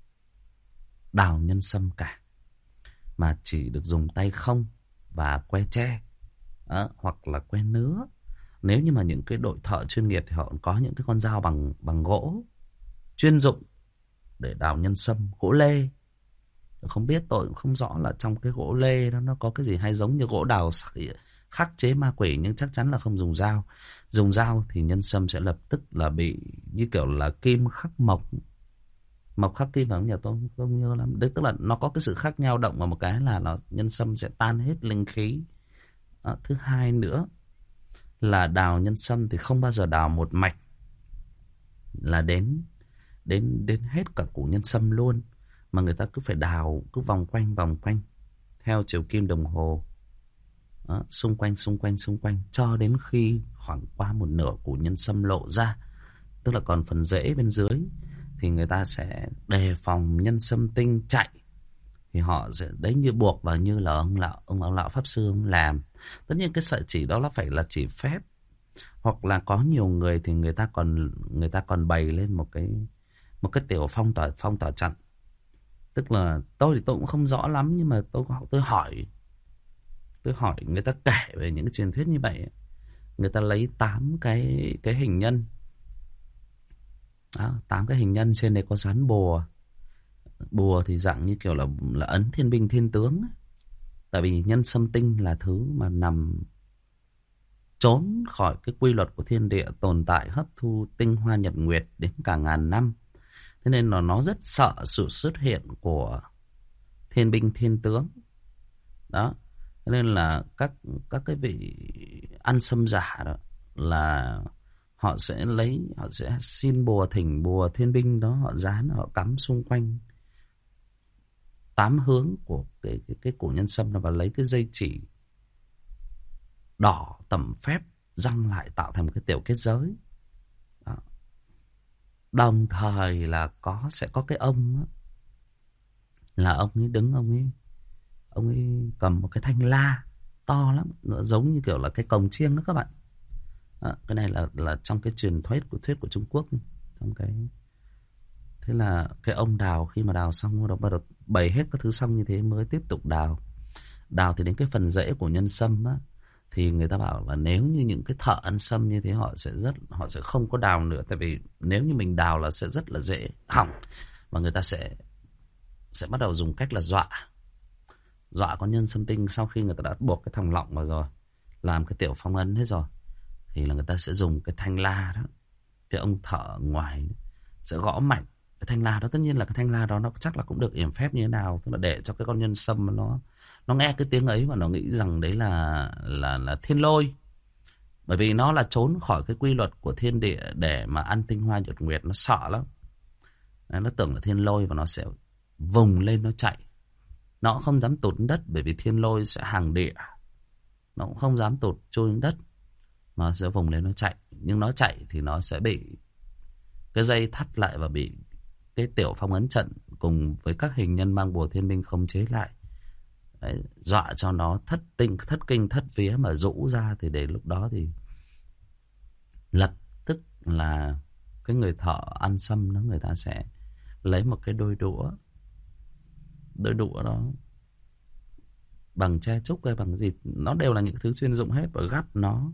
Speaker 1: đào nhân sâm cả, mà chỉ được dùng tay không và que tre hoặc là que nứa. Nếu như mà những cái đội thợ chuyên nghiệp thì họ có những cái con dao bằng gỗ chuyên dụng để đào nhân sâm, gỗ lê. Không biết, tôi cũng không rõ là trong cái gỗ lê đó nó có cái gì hay giống như gỗ đào khắc chế ma quỷ, nhưng chắc chắn là không dùng dao. Dùng dao thì nhân sâm sẽ lập tức là bị như kiểu là kim khắc mộc. Mộc khắc kim, ở nhà tôi không nhớ lắm. Tức là nó có cái sự khác nhau, động vào một cái là nó nhân sâm sẽ tan hết linh khí. Thứ hai nữa là đào nhân sâm thì không bao giờ đào một mạch là đến hết cả củ nhân sâm luôn, mà người ta cứ phải đào, cứ vòng quanh theo chiều kim đồng hồ. Xung quanh cho đến khi khoảng qua một nửa củ nhân sâm lộ ra, tức là còn phần rễ bên dưới, thì người ta sẽ đề phòng nhân sâm tinh chạy. Thì họ sẽ đấy, như buộc vào như là ông lão pháp sư ông làm. Tất nhiên cái sợi chỉ đó là phải là chỉ phép, hoặc là có nhiều người thì người ta còn bày lên một cái tiểu phong tỏa trận. Tức là tôi cũng không rõ lắm, nhưng mà tôi hỏi người ta kể về những cái truyền thuyết như vậy. Người ta lấy 8 cái hình nhân, 8 cái hình nhân trên đấy có dán bùa thì dạng như kiểu là ấn thiên binh thiên tướng ấy. Tại vì nhân sâm tinh là thứ mà nằm trốn khỏi cái quy luật của thiên địa, tồn tại hấp thu tinh hoa nhật nguyệt đến cả ngàn năm. Thế nên là nó rất sợ sự xuất hiện của thiên binh thiên tướng. Đó. Thế nên là các cái vị ăn sâm giả đó là họ sẽ xin bùa, thỉnh bùa thiên binh đó, họ dán, họ cắm xung quanh 8 hướng của cái củ nhân sâm đó, và lấy cái dây chỉ đỏ tẩm phép răng lại tạo thành một cái tiểu kết giới. Đó. Đồng thời là sẽ có cái ông đó, là ông ấy đứng, ông ấy cầm một cái thanh la to lắm, nó giống như kiểu là cái cồng chiêng đó các bạn. Cái này là trong cái truyền thuyết của Trung Quốc. Thế là cái ông đào, khi mà đào xong bắt đầu bày hết các thứ xong như thế mới tiếp tục đào thì đến cái phần rễ của nhân sâm á, thì người ta bảo là nếu như những cái thợ ăn sâm như thế họ sẽ không có đào nữa, tại vì nếu như mình đào là sẽ rất là dễ hỏng, và người ta sẽ bắt đầu dùng cách là dọa con nhân sâm tinh. Sau khi người ta đã buộc cái thòng lọng vào rồi, làm cái tiểu phong ấn hết rồi, thì là người ta sẽ dùng cái thanh la đó, cái ông thợ ngoài sẽ gõ mạnh cái thanh la đó. Tất nhiên là cái thanh la đó nó chắc là cũng được yểm phép như thế nào, tức là để cho cái con nhân sâm nó nghe cái tiếng ấy và nó nghĩ rằng đấy là thiên lôi, bởi vì nó là trốn khỏi cái quy luật của thiên địa để mà ăn tinh hoa nhật nguyệt. Nó sợ lắm, nó tưởng là thiên lôi và nó sẽ vùng lên nó chạy. Nó cũng không dám tụt đất, bởi vì thiên lôi sẽ hàng địa, nó cũng không dám tụt trôi xuống đất, mà sẽ vùng lên nó chạy. Nhưng nó chạy thì nó sẽ bị cái dây thắt lại và bị cái tiểu phong ấn trận cùng với các hình nhân mang bùa thiên binh khống chế lại. Đấy, dọa cho nó thất kinh thất vía mà rũ ra, thì đến lúc đó thì lập tức là cái người thợ ăn sâm đó, người ta sẽ lấy một cái đôi đũa đó bằng tre trúc hay bằng gì, nó đều là những thứ chuyên dụng hết, và gắp nó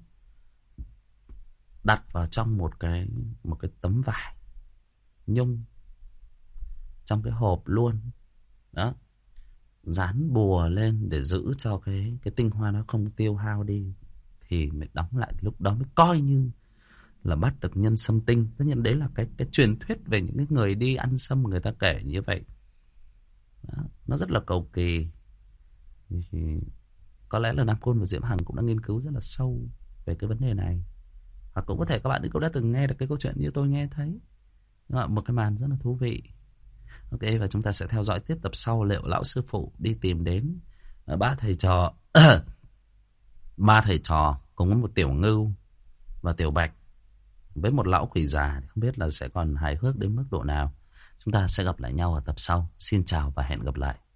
Speaker 1: đặt vào trong một cái tấm vải nhung trong cái hộp luôn đó, dán bùa lên để giữ cho cái tinh hoa nó không tiêu hao đi. thì mới đóng lại, lúc đó mới coi như là bắt được nhân sâm tinh. Tất nhiên đấy là cái truyền thuyết về những cái người đi ăn sâm, người ta kể như vậy. Đó, nó rất là cầu kỳ. Thì có lẽ là Nam Côn và Diễm Hằng cũng đã nghiên cứu rất là sâu về cái vấn đề này. Hoặc cũng có thể các bạn cũng đã từng nghe được cái câu chuyện như tôi nghe thấy. Một cái màn rất là thú vị. Ok, và chúng ta sẽ theo dõi tiếp tập sau, liệu lão sư phụ đi tìm đến ba thầy trò ba thầy trò cùng với một tiểu ngưu và tiểu bạch với một lão quỷ già, không biết là sẽ còn hài hước đến mức độ nào. Chúng ta sẽ gặp lại nhau ở tập sau. Xin chào và hẹn gặp lại.